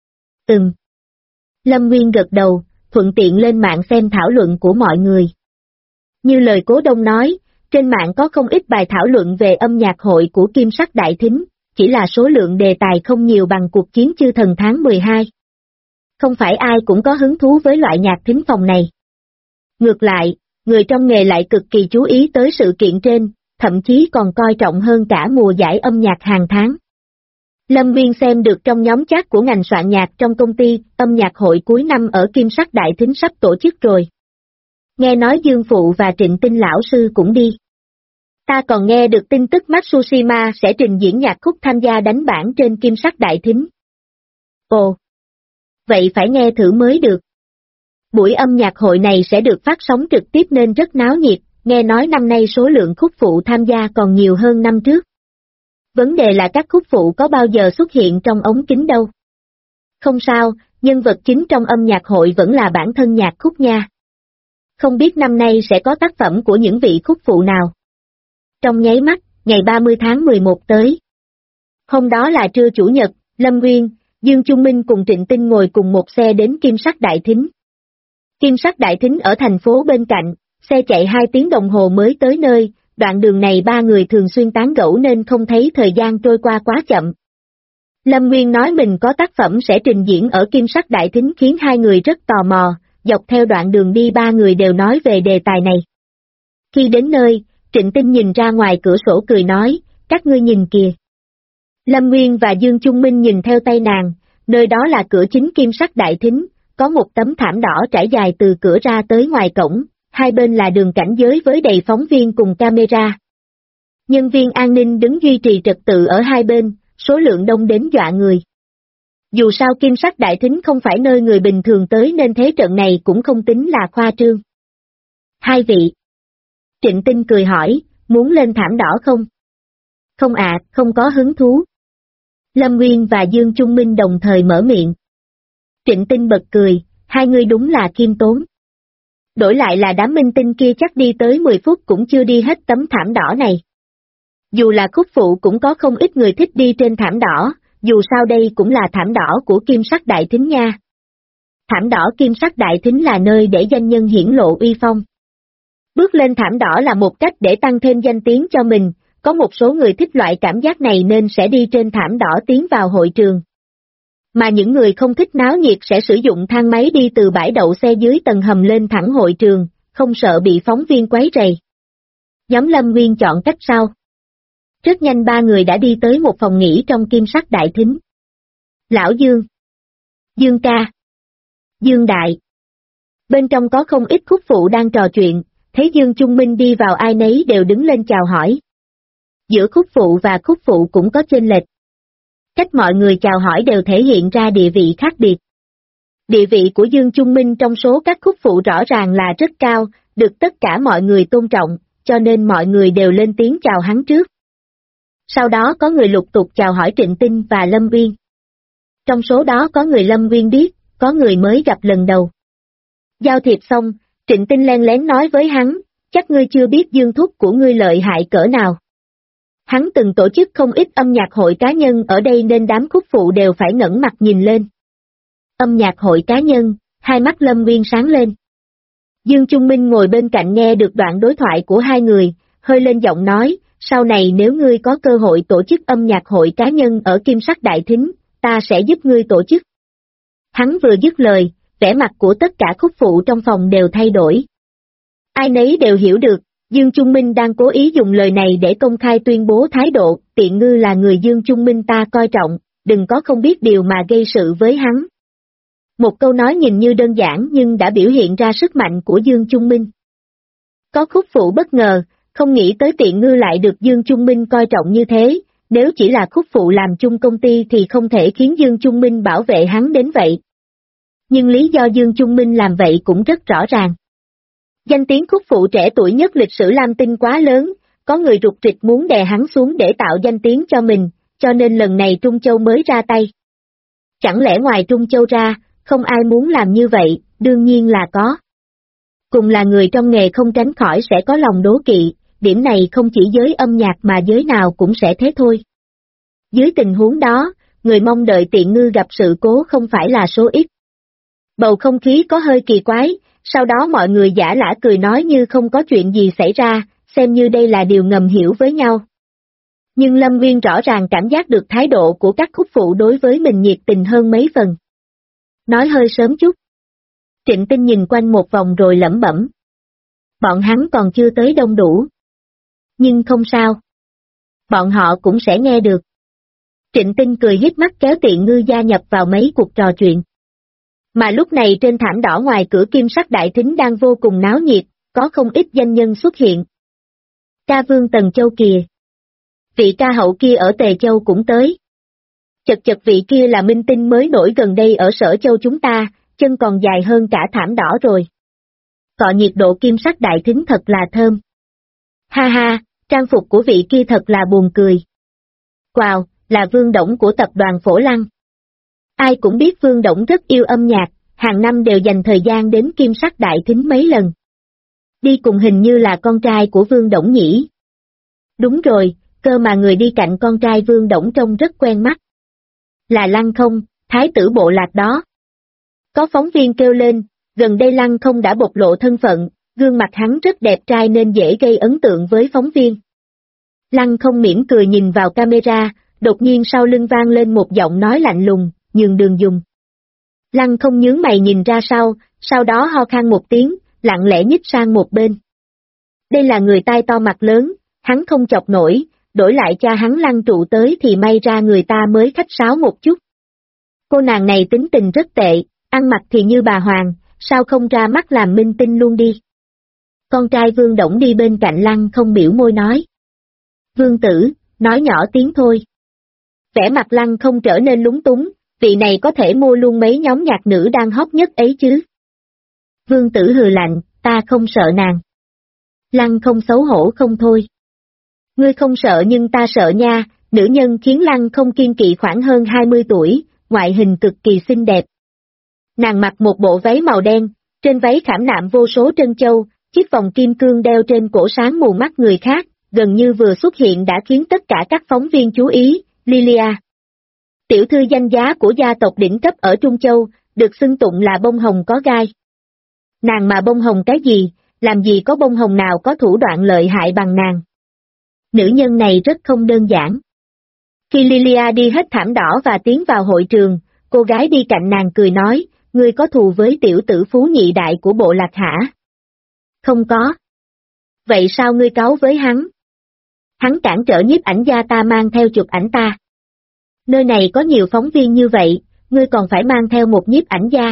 Lâm Nguyên gật đầu, thuận tiện lên mạng xem thảo luận của mọi người. Như lời Cố Đông nói, trên mạng có không ít bài thảo luận về âm nhạc hội của Kim Sắc Đại Thính, chỉ là số lượng đề tài không nhiều bằng cuộc chiến chư thần tháng 12. Không phải ai cũng có hứng thú với loại nhạc thính phòng này. Ngược lại, người trong nghề lại cực kỳ chú ý tới sự kiện trên, thậm chí còn coi trọng hơn cả mùa giải âm nhạc hàng tháng. Lâm Viên xem được trong nhóm chat của ngành soạn nhạc trong công ty, âm nhạc hội cuối năm ở Kim Sắc Đại Thính sắp tổ chức rồi. Nghe nói Dương Phụ và Trịnh Tinh lão sư cũng đi. Ta còn nghe được tin tức Matsushima sẽ trình diễn nhạc khúc tham gia đánh bản trên Kim Sắc Đại Thính. Ồ! Vậy phải nghe thử mới được. Buổi âm nhạc hội này sẽ được phát sóng trực tiếp nên rất náo nhiệt, nghe nói năm nay số lượng khúc phụ tham gia còn nhiều hơn năm trước. Vấn đề là các khúc phụ có bao giờ xuất hiện trong ống kính đâu. Không sao, nhân vật chính trong âm nhạc hội vẫn là bản thân nhạc khúc nha. Không biết năm nay sẽ có tác phẩm của những vị khúc phụ nào. Trong nháy mắt, ngày 30 tháng 11 tới. Hôm đó là trưa chủ nhật, Lâm Nguyên, Dương Trung Minh cùng Trịnh Tinh ngồi cùng một xe đến Kim Sắc Đại Thính. Kim Sắc Đại Thính ở thành phố bên cạnh, xe chạy 2 tiếng đồng hồ mới tới nơi, đoạn đường này ba người thường xuyên tán gẫu nên không thấy thời gian trôi qua quá chậm. Lâm Nguyên nói mình có tác phẩm sẽ trình diễn ở Kim Sắc Đại Thính khiến hai người rất tò mò, dọc theo đoạn đường đi ba người đều nói về đề tài này. Khi đến nơi, Trịnh Tinh nhìn ra ngoài cửa sổ cười nói, các ngươi nhìn kìa. Lâm Nguyên và Dương Trung Minh nhìn theo tay nàng, nơi đó là cửa chính Kim Sắc Đại Thính, có một tấm thảm đỏ trải dài từ cửa ra tới ngoài cổng, hai bên là đường cảnh giới với đầy phóng viên cùng camera. Nhân viên an ninh đứng duy trì trật tự ở hai bên, số lượng đông đến dọa người. Dù sao Kim Sắc Đại Thính không phải nơi người bình thường tới nên thế trận này cũng không tính là khoa trương. Hai vị. Trịnh Tinh cười hỏi, muốn lên thảm đỏ không? Không ạ, không có hứng thú. Lâm Nguyên và Dương Trung Minh đồng thời mở miệng. Trịnh Tinh bật cười, hai người đúng là khiêm tốn. Đổi lại là đám minh tinh kia chắc đi tới 10 phút cũng chưa đi hết tấm thảm đỏ này. Dù là khúc phụ cũng có không ít người thích đi trên thảm đỏ, dù sao đây cũng là thảm đỏ của Kim Sắc Đại Thính nha. Thảm đỏ Kim Sắc Đại Thính là nơi để danh nhân hiển lộ uy phong. Bước lên thảm đỏ là một cách để tăng thêm danh tiếng cho mình, có một số người thích loại cảm giác này nên sẽ đi trên thảm đỏ tiến vào hội trường. Mà những người không thích náo nhiệt sẽ sử dụng thang máy đi từ bãi đậu xe dưới tầng hầm lên thẳng hội trường, không sợ bị phóng viên quấy rầy. Nhóm Lâm Nguyên chọn cách sau. Rất nhanh ba người đã đi tới một phòng nghỉ trong Kim Sắc Đại Thính. Lão Dương. Dương ca. Dương Đại. Bên trong có không ít khúc phụ đang trò chuyện, thấy Dương Trung Minh đi vào ai nấy đều đứng lên chào hỏi. Giữa khúc phụ và khúc phụ cũng có chênh lệch. Cách mọi người chào hỏi đều thể hiện ra địa vị khác biệt. Địa vị của Dương Trung Minh trong số các khúc phụ rõ ràng là rất cao, được tất cả mọi người tôn trọng, cho nên mọi người đều lên tiếng chào hắn trước. Sau đó có người lục tục chào hỏi Trịnh Tinh và Lâm Uyên. Trong số đó có người Lâm Uyên biết, có người mới gặp lần đầu. Giao thiệp xong, Trịnh Tinh len lén nói với hắn, chắc ngươi chưa biết Dương thúc của ngươi lợi hại cỡ nào. Hắn từng tổ chức không ít âm nhạc hội cá nhân ở đây nên đám khúc phụ đều phải ngẩng mặt nhìn lên. Âm nhạc hội cá nhân, hai mắt Lâm Nguyên sáng lên. Dương Trung Minh ngồi bên cạnh nghe được đoạn đối thoại của hai người, hơi lên giọng nói, sau này nếu ngươi có cơ hội tổ chức âm nhạc hội cá nhân ở Kim Sắc Đại Thính, ta sẽ giúp ngươi tổ chức. Hắn vừa dứt lời, vẻ mặt của tất cả khúc phụ trong phòng đều thay đổi. Ai nấy đều hiểu được, Dương Trung Minh đang cố ý dùng lời này để công khai tuyên bố thái độ, Tiện Ngư là người Dương Trung Minh ta coi trọng, đừng có không biết điều mà gây sự với hắn. Một câu nói nhìn như đơn giản nhưng đã biểu hiện ra sức mạnh của Dương Trung Minh. Có Khúc Phụ bất ngờ, không nghĩ tới Tiện Ngư lại được Dương Trung Minh coi trọng như thế, nếu chỉ là Khúc Phụ làm chung công ty thì không thể khiến Dương Trung Minh bảo vệ hắn đến vậy. Nhưng lý do Dương Trung Minh làm vậy cũng rất rõ ràng. Danh tiếng Khúc Phụ trẻ tuổi nhất lịch sử Lam Tinh quá lớn, có người rục rịch muốn đè hắn xuống để tạo danh tiếng cho mình, cho nên lần này Trung Châu mới ra tay. Chẳng lẽ ngoài Trung Châu ra, không ai muốn làm như vậy, đương nhiên là có. Cùng là người trong nghề không tránh khỏi sẽ có lòng đố kỵ, điểm này không chỉ giới âm nhạc mà giới nào cũng sẽ thế thôi. Dưới tình huống đó, người mong đợi Tiện Ngư gặp sự cố không phải là số ít. Bầu không khí có hơi kỳ quái, sau đó mọi người giả lả cười nói như không có chuyện gì xảy ra, xem như đây là điều ngầm hiểu với nhau. Nhưng Lâm Nguyên rõ ràng cảm giác được thái độ của các khúc phụ đối với mình nhiệt tình hơn mấy phần. Nói hơi sớm chút. Trịnh Tinh nhìn quanh một vòng rồi lẩm bẩm. Bọn hắn còn chưa tới đông đủ. Nhưng không sao. Bọn họ cũng sẽ nghe được. Trịnh Tinh cười híp mắt kéo Tiện Ngư gia nhập vào mấy cuộc trò chuyện. Mà lúc này trên thảm đỏ ngoài cửa Kim Sắc Đại Thính đang vô cùng náo nhiệt, có không ít danh nhân xuất hiện. Ca Vương Tần Châu kìa. Vị ca hậu kia ở Tề Châu cũng tới. Chật chật vị kia là minh tinh mới nổi gần đây ở Sở Châu chúng ta, chân còn dài hơn cả thảm đỏ rồi. Cọ nhiệt độ Kim Sắc Đại Thính thật là thơm. Ha ha, trang phục của vị kia thật là buồn cười. Wow, là Vương Đổng của tập đoàn Phổ Lăng. Ai cũng biết Vương Đổng rất yêu âm nhạc, hàng năm đều dành thời gian đến Kim Sắc Đại Thính mấy lần. Đi cùng hình như là con trai của Vương Đổng nhỉ? Đúng rồi, cơ mà người đi cạnh con trai Vương Đổng trông rất quen mắt. Là Lăng Không, thái tử Bộ Lạc đó. Có phóng viên kêu lên, gần đây Lăng Không đã bộc lộ thân phận, gương mặt hắn rất đẹp trai nên dễ gây ấn tượng với phóng viên. Lăng Không mỉm cười nhìn vào camera, đột nhiên sau lưng vang lên một giọng nói lạnh lùng, nhường đường dùng. Lăng Không nhướng mày nhìn ra sau đó ho khan một tiếng, lặng lẽ nhích sang một bên. Đây là người tai to mặt lớn, hắn không chọc nổi, đổi lại cha hắn Lăng Trụ tới thì may ra người ta mới khách sáo một chút. Cô nàng này tính tình rất tệ, ăn mặc thì như bà Hoàng, sao không ra mắt làm minh tinh luôn đi. Con trai Vương Đổng đi bên cạnh Lăng Không biểu môi nói. Vương tử, nói nhỏ tiếng thôi. Vẻ mặt Lăng Không trở nên lúng túng, vị này có thể mua luôn mấy nhóm nhạc nữ đang hot nhất ấy chứ. Vương tử hừ lạnh, ta không sợ nàng. Lăng Không xấu hổ không thôi. Ngươi không sợ nhưng ta sợ nha, nữ nhân khiến Lăng Không kiên kỵ khoảng hơn 20 tuổi, ngoại hình cực kỳ xinh đẹp. Nàng mặc một bộ váy màu đen, trên váy khảm nạm vô số trân châu, chiếc vòng kim cương đeo trên cổ sáng mù mắt người khác, gần như vừa xuất hiện đã khiến tất cả các phóng viên chú ý, Lilia. Tiểu thư danh giá của gia tộc đỉnh cấp ở Trung Châu, được xưng tụng là bông hồng có gai. Nàng mà bông hồng cái gì, làm gì có bông hồng nào có thủ đoạn lợi hại bằng nàng. Nữ nhân này rất không đơn giản. Khi Lilia đi hết thảm đỏ và tiến vào hội trường, cô gái đi cạnh nàng cười nói, ngươi có thù với tiểu tử phú nhị đại của Bộ Lạc hả? Không có. Vậy sao ngươi cáu với hắn? Hắn cản trở nhiếp ảnh gia ta mang theo chụp ảnh ta. Nơi này có nhiều phóng viên như vậy, ngươi còn phải mang theo một nhiếp ảnh gia.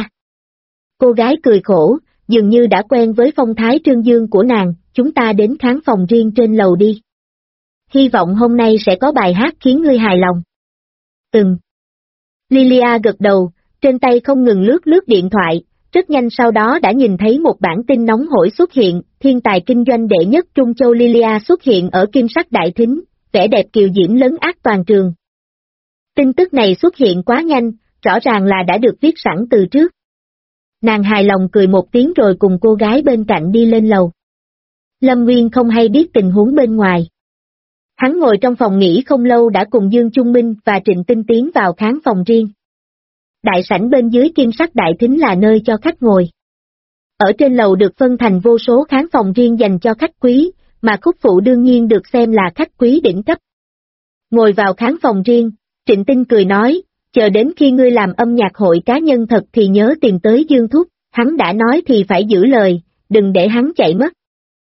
Cô gái cười khổ, dường như đã quen với phong thái trương dương của nàng, chúng ta đến khán phòng riêng trên lầu đi. Hy vọng hôm nay sẽ có bài hát khiến ngươi hài lòng. Lilia gật đầu, trên tay không ngừng lướt điện thoại, rất nhanh sau đó đã nhìn thấy một bản tin nóng hổi xuất hiện, thiên tài kinh doanh đệ nhất Trung Châu Lilia xuất hiện ở Kim Sắc Đại Thính, vẻ đẹp kiều diễm lấn át toàn trường. Tin tức này xuất hiện quá nhanh, rõ ràng là đã được viết sẵn từ trước. Nàng hài lòng cười một tiếng rồi cùng cô gái bên cạnh đi lên lầu. Lâm Nguyên không hay biết tình huống bên ngoài. Hắn ngồi trong phòng nghỉ không lâu đã cùng Dương Trung Minh và Trịnh Tinh tiến vào khán phòng riêng. Đại sảnh bên dưới Kim Sắc Đại Thính là nơi cho khách ngồi. Ở trên lầu được phân thành vô số khán phòng riêng dành cho khách quý, mà Khúc Phụ đương nhiên được xem là khách quý đỉnh cấp. Ngồi vào khán phòng riêng, Trịnh Tinh cười nói, chờ đến khi ngươi làm âm nhạc hội cá nhân thật thì nhớ tìm tới Dương Thúc, hắn đã nói thì phải giữ lời, đừng để hắn chạy mất.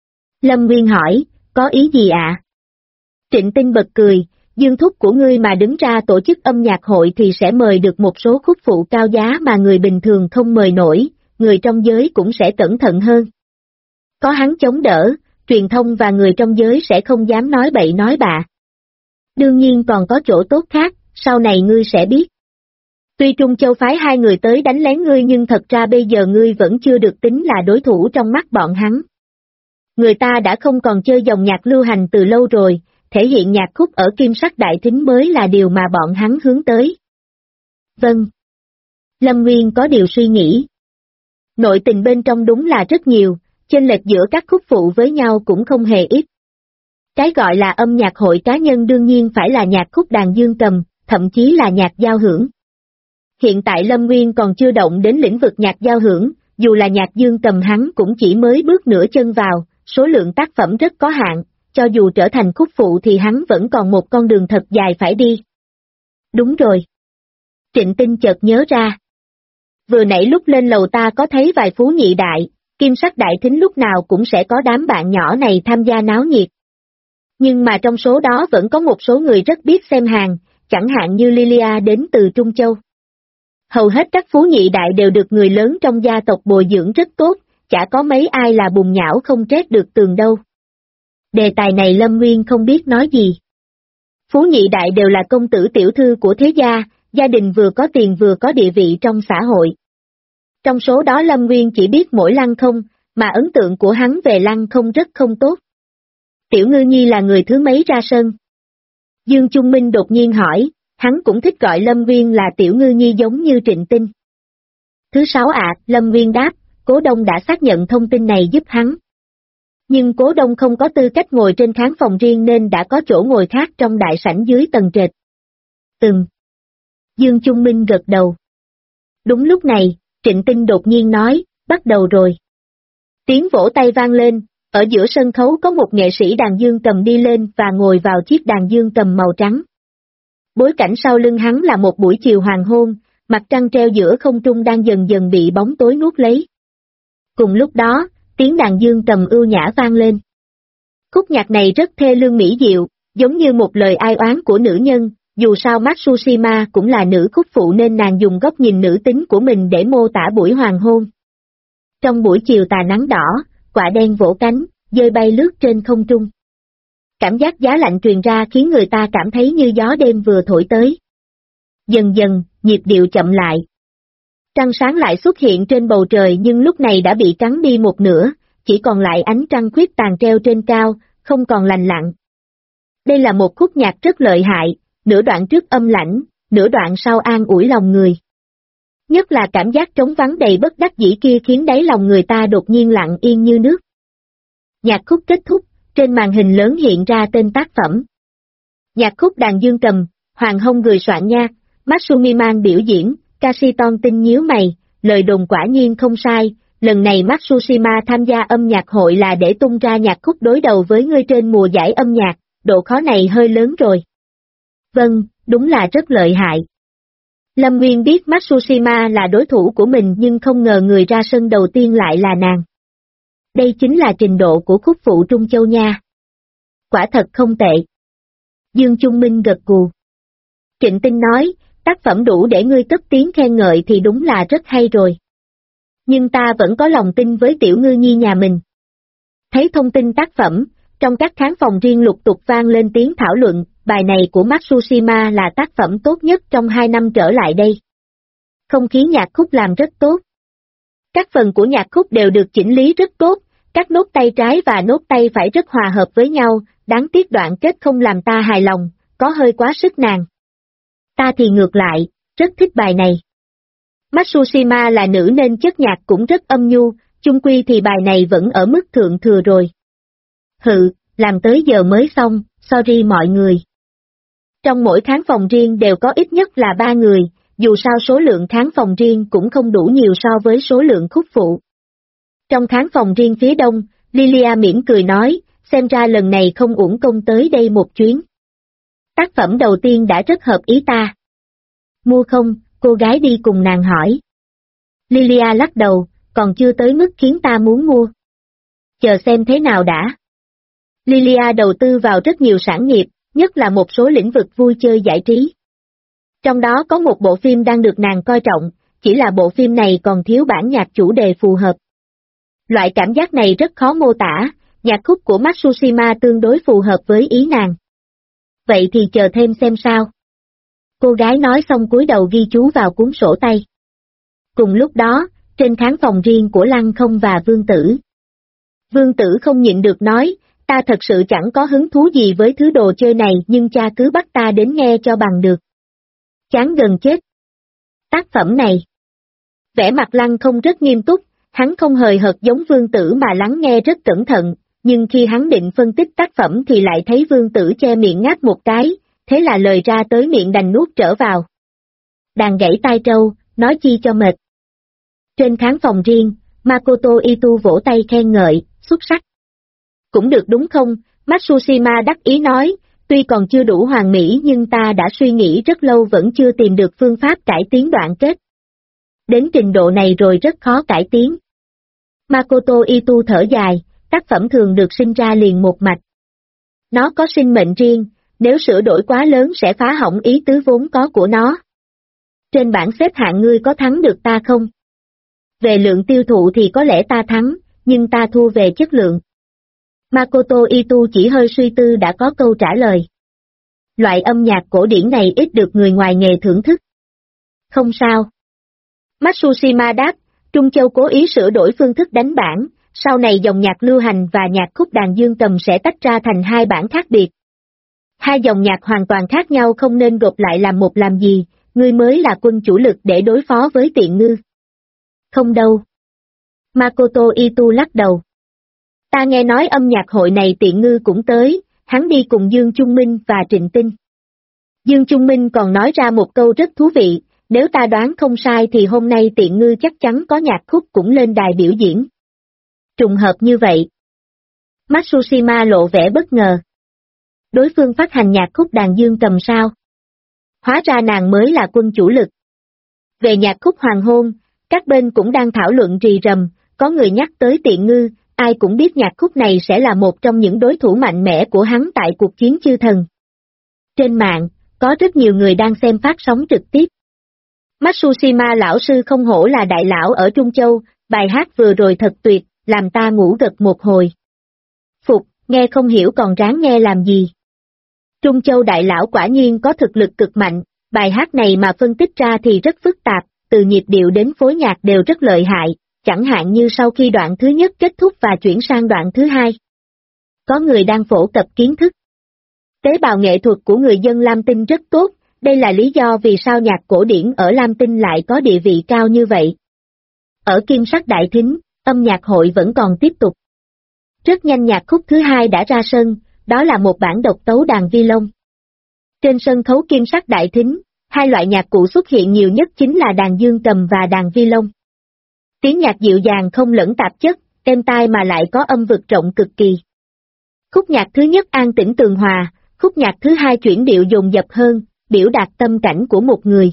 Lâm Nguyên hỏi, có ý gì ạ? Trịnh Tinh bật cười, Dương thúc của ngươi mà đứng ra tổ chức âm nhạc hội thì sẽ mời được một số khúc phụ cao giá mà người bình thường không mời nổi, người trong giới cũng sẽ cẩn thận hơn. Có hắn chống đỡ, truyền thông và người trong giới sẽ không dám nói bậy nói bạ. Đương nhiên còn có chỗ tốt khác, sau này ngươi sẽ biết. Tuy Trung Châu phái 2 người tới đánh lén ngươi nhưng thật ra bây giờ ngươi vẫn chưa được tính là đối thủ trong mắt bọn hắn. Người ta đã không còn chơi dòng nhạc lưu hành từ lâu rồi, thể hiện nhạc khúc ở Kim Sắc Đại Thính mới là điều mà bọn hắn hướng tới. Vâng. Lâm Nguyên có điều suy nghĩ. Nội tình bên trong đúng là rất nhiều, chênh lệch giữa các khúc phụ với nhau cũng không hề ít. Cái gọi là âm nhạc hội cá nhân đương nhiên phải là nhạc khúc đàn dương cầm, thậm chí là nhạc giao hưởng. Hiện tại Lâm Nguyên còn chưa động đến lĩnh vực nhạc giao hưởng, dù là nhạc dương cầm hắn cũng chỉ mới bước nửa chân vào, số lượng tác phẩm rất có hạn, cho dù trở thành khúc phụ thì hắn vẫn còn một con đường thật dài phải đi. Đúng rồi. Trịnh Tinh chợt nhớ ra. Vừa nãy lúc lên lầu ta có thấy vài phú nhị đại, Kim Sắc Đại Thính lúc nào cũng sẽ có đám bạn nhỏ này tham gia náo nhiệt. Nhưng mà trong số đó vẫn có một số người rất biết xem hàng, chẳng hạn như Lilia đến từ Trung Châu. Hầu hết các phú nhị đại đều được người lớn trong gia tộc bồi dưỡng rất tốt, chả có mấy ai là bùn nhão không trét được tường đâu. Đề tài này Lâm Nguyên không biết nói gì. Phú nhị đại đều là công tử tiểu thư của thế gia, gia đình vừa có tiền vừa có địa vị trong xã hội. Trong số đó Lâm Nguyên chỉ biết mỗi Lăng Không, mà ấn tượng của hắn về Lăng Không rất không tốt. Tiểu Ngư Nhi là người thứ mấy ra sân? Dương Trung Minh đột nhiên hỏi, hắn cũng thích gọi Lâm Nguyên là Tiểu Ngư Nhi giống như Trịnh Tinh. Thứ 6 ạ, Lâm Nguyên đáp, Cố Đông đã xác nhận thông tin này giúp hắn. Nhưng Cố Đông không có tư cách ngồi trên khán phòng riêng nên đã có chỗ ngồi khác trong đại sảnh dưới tầng trệt. Dương Trung Minh gật đầu. Đúng lúc này, Trịnh Tinh đột nhiên nói, bắt đầu rồi. Tiếng vỗ tay vang lên, ở giữa sân khấu có một nghệ sĩ đàn dương cầm đi lên và ngồi vào chiếc đàn dương cầm màu trắng. Bối cảnh sau lưng hắn là một buổi chiều hoàng hôn, mặt trăng treo giữa không trung đang dần dần bị bóng tối nuốt lấy. Cùng lúc đó, tiếng đàn dương cầm ưu nhã vang lên. Khúc nhạc này rất thê lương mỹ diệu, giống như một lời ai oán của nữ nhân, dù sao Matsushima cũng là nữ khúc phụ nên nàng dùng góc nhìn nữ tính của mình để mô tả buổi hoàng hôn. Trong buổi chiều tà nắng đỏ, quạ đen vỗ cánh, dơi bay lướt trên không trung. Cảm giác giá lạnh truyền ra khiến người ta cảm thấy như gió đêm vừa thổi tới. Dần dần, nhịp điệu chậm lại. Trăng sáng lại xuất hiện trên bầu trời nhưng lúc này đã bị cắn đi một nửa, chỉ còn lại ánh trăng khuyết tàn treo trên cao, không còn lành lặn. Đây là một khúc nhạc rất lợi hại, nửa đoạn trước âm lãnh, nửa đoạn sau an ủi lòng người. Nhất là cảm giác trống vắng đầy bất đắc dĩ kia khiến đáy lòng người ta đột nhiên lặng yên như nước. Nhạc khúc kết thúc, trên màn hình lớn hiện ra tên tác phẩm. Nhạc khúc đàn dương cầm, Hoàng Hông người soạn nhạc, Matsumi mang biểu diễn, Kashiton Tinh nhíu mày, lời đồn quả nhiên không sai, lần này Matsushima tham gia âm nhạc hội là để tung ra nhạc khúc đối đầu với ngươi trên mùa giải âm nhạc, độ khó này hơi lớn rồi. Vâng, đúng là rất lợi hại. Lâm Nguyên biết Matsushima là đối thủ của mình nhưng không ngờ người ra sân đầu tiên lại là nàng. Đây chính là trình độ của khúc phụ Trung Châu nha. Quả thật không tệ. Dương Trung Minh gật gù. Trịnh Tinh nói, tác phẩm đủ để ngươi cất tiếng khen ngợi thì đúng là rất hay rồi. Nhưng ta vẫn có lòng tin với Tiểu Ngư Nhi nhà mình. Thấy thông tin tác phẩm, trong các khán phòng riêng lục tục vang lên tiếng thảo luận, bài này của Matsushima là tác phẩm tốt nhất trong 2 năm trở lại đây. Không khí nhạc khúc làm rất tốt. Các phần của nhạc khúc đều được chỉnh lý rất tốt, các nốt tay trái và nốt tay phải rất hòa hợp với nhau, đáng tiếc đoạn kết không làm ta hài lòng, có hơi quá sức nàng. Ta thì ngược lại, rất thích bài này. Matsushima là nữ nên chất nhạc cũng rất âm nhu, chung quy thì bài này vẫn ở mức thượng thừa rồi. Hự, làm tới giờ mới xong, sorry mọi người. Trong mỗi khán phòng riêng đều có ít nhất là 3 người, dù sao số lượng khán phòng riêng cũng không đủ nhiều so với số lượng khúc phụ. Trong khán phòng riêng phía đông, Lilia mỉm cười nói, xem ra lần này không uổng công tới đây một chuyến. Tác phẩm đầu tiên đã rất hợp ý ta. Mua không, cô gái đi cùng nàng hỏi. Lilia lắc đầu, còn chưa tới mức khiến ta muốn mua. Chờ xem thế nào đã. Lilia đầu tư vào rất nhiều sản nghiệp, nhất là một số lĩnh vực vui chơi giải trí. Trong đó có một bộ phim đang được nàng coi trọng, chỉ là bộ phim này còn thiếu bản nhạc chủ đề phù hợp. Loại cảm giác này rất khó mô tả, nhạc khúc của Matsushima tương đối phù hợp với ý nàng. Vậy thì chờ thêm xem sao. Cô gái nói xong cúi đầu ghi chú vào cuốn sổ tay. Cùng lúc đó, trên khán phòng riêng của Lăng Không và Vương Tử. Vương Tử không nhịn được nói, ta thật sự chẳng có hứng thú gì với thứ đồ chơi này nhưng cha cứ bắt ta đến nghe cho bằng được. Chán gần chết. Tác phẩm này. Vẻ mặt Lăng Không rất nghiêm túc, hắn không hời hợt giống Vương Tử mà lắng nghe rất cẩn thận, nhưng khi hắn định phân tích tác phẩm thì lại thấy Vương Tử che miệng ngáp một cái, thế là lời ra tới miệng đành nuốt trở vào. Đàn gãy tai trâu, nói chi cho mệt. Trên khán phòng riêng, Makoto Itu vỗ tay khen ngợi, xuất sắc. Cũng được đúng không, Matsushima đắc ý nói, tuy còn chưa đủ hoàn mỹ nhưng ta đã suy nghĩ rất lâu vẫn chưa tìm được phương pháp cải tiến đoạn kết. Đến trình độ này rồi rất khó cải tiến. Makoto Itu thở dài, tác phẩm thường được sinh ra liền một mạch. Nó có sinh mệnh riêng, nếu sửa đổi quá lớn sẽ phá hỏng ý tứ vốn có của nó. Trên bảng xếp hạng ngươi có thắng được ta không? Về lượng tiêu thụ thì có lẽ ta thắng, nhưng ta thua về chất lượng. Makoto Itu chỉ hơi suy tư đã có câu trả lời. Loại âm nhạc cổ điển này ít được người ngoài nghề thưởng thức. Không sao. Matsushima đáp, Trung Châu cố ý sửa đổi phương thức đánh bản, sau này dòng nhạc lưu hành và nhạc khúc đàn dương cầm sẽ tách ra thành hai bản khác biệt. Hai dòng nhạc hoàn toàn khác nhau không nên gộp lại làm một làm gì, ngươi mới là quân chủ lực để đối phó với Tiện Ngư. Không đâu. Makoto Itu lắc đầu. Ta nghe nói âm nhạc hội này Tiện Ngư cũng tới, hắn đi cùng Dương Trung Minh và Trịnh Tinh. Dương Trung Minh còn nói ra một câu rất thú vị, nếu ta đoán không sai thì hôm nay Tiện Ngư chắc chắn có nhạc khúc cũng lên đài biểu diễn. Trùng hợp như vậy. Matsushima lộ vẻ bất ngờ. Đối phương phát hành nhạc khúc đàn dương cầm sao? Hóa ra nàng mới là quân chủ lực. Về nhạc khúc hoàng hôn, các bên cũng đang thảo luận rì rầm, có người nhắc tới Tiện Ngư, ai cũng biết nhạc khúc này sẽ là một trong những đối thủ mạnh mẽ của hắn tại cuộc chiến chư thần. Trên mạng, có rất nhiều người đang xem phát sóng trực tiếp. Matsushima lão sư không hổ là đại lão ở Trung Châu, bài hát vừa rồi thật tuyệt, làm ta ngủ gật một hồi. Phục, nghe không hiểu còn ráng nghe làm gì. Trung Châu đại lão quả nhiên có thực lực cực mạnh, bài hát này mà phân tích ra thì rất phức tạp, từ nhịp điệu đến phối nhạc đều rất lợi hại, chẳng hạn như sau khi đoạn thứ nhất kết thúc và chuyển sang đoạn thứ hai. Có người đang phổ cập kiến thức. Tế bào nghệ thuật của người dân Lam Tinh rất tốt, đây là lý do vì sao nhạc cổ điển ở Lam Tinh lại có địa vị cao như vậy. Ở Kim Sắc Đại Thính, âm nhạc hội vẫn còn tiếp tục. Rất nhanh nhạc khúc thứ hai đã ra sân, đó là một bản độc tấu đàn vi lông. Trên sân khấu Kim Sắc Đại Thính, hai loại nhạc cụ xuất hiện nhiều nhất chính là đàn dương cầm và đàn vi lông. Tiếng nhạc dịu dàng không lẫn tạp chất, êm tai mà lại có âm vực rộng cực kỳ. Khúc nhạc thứ nhất an tĩnh tường hòa, khúc nhạc thứ hai chuyển điệu dồn dập hơn, biểu đạt tâm cảnh của một người.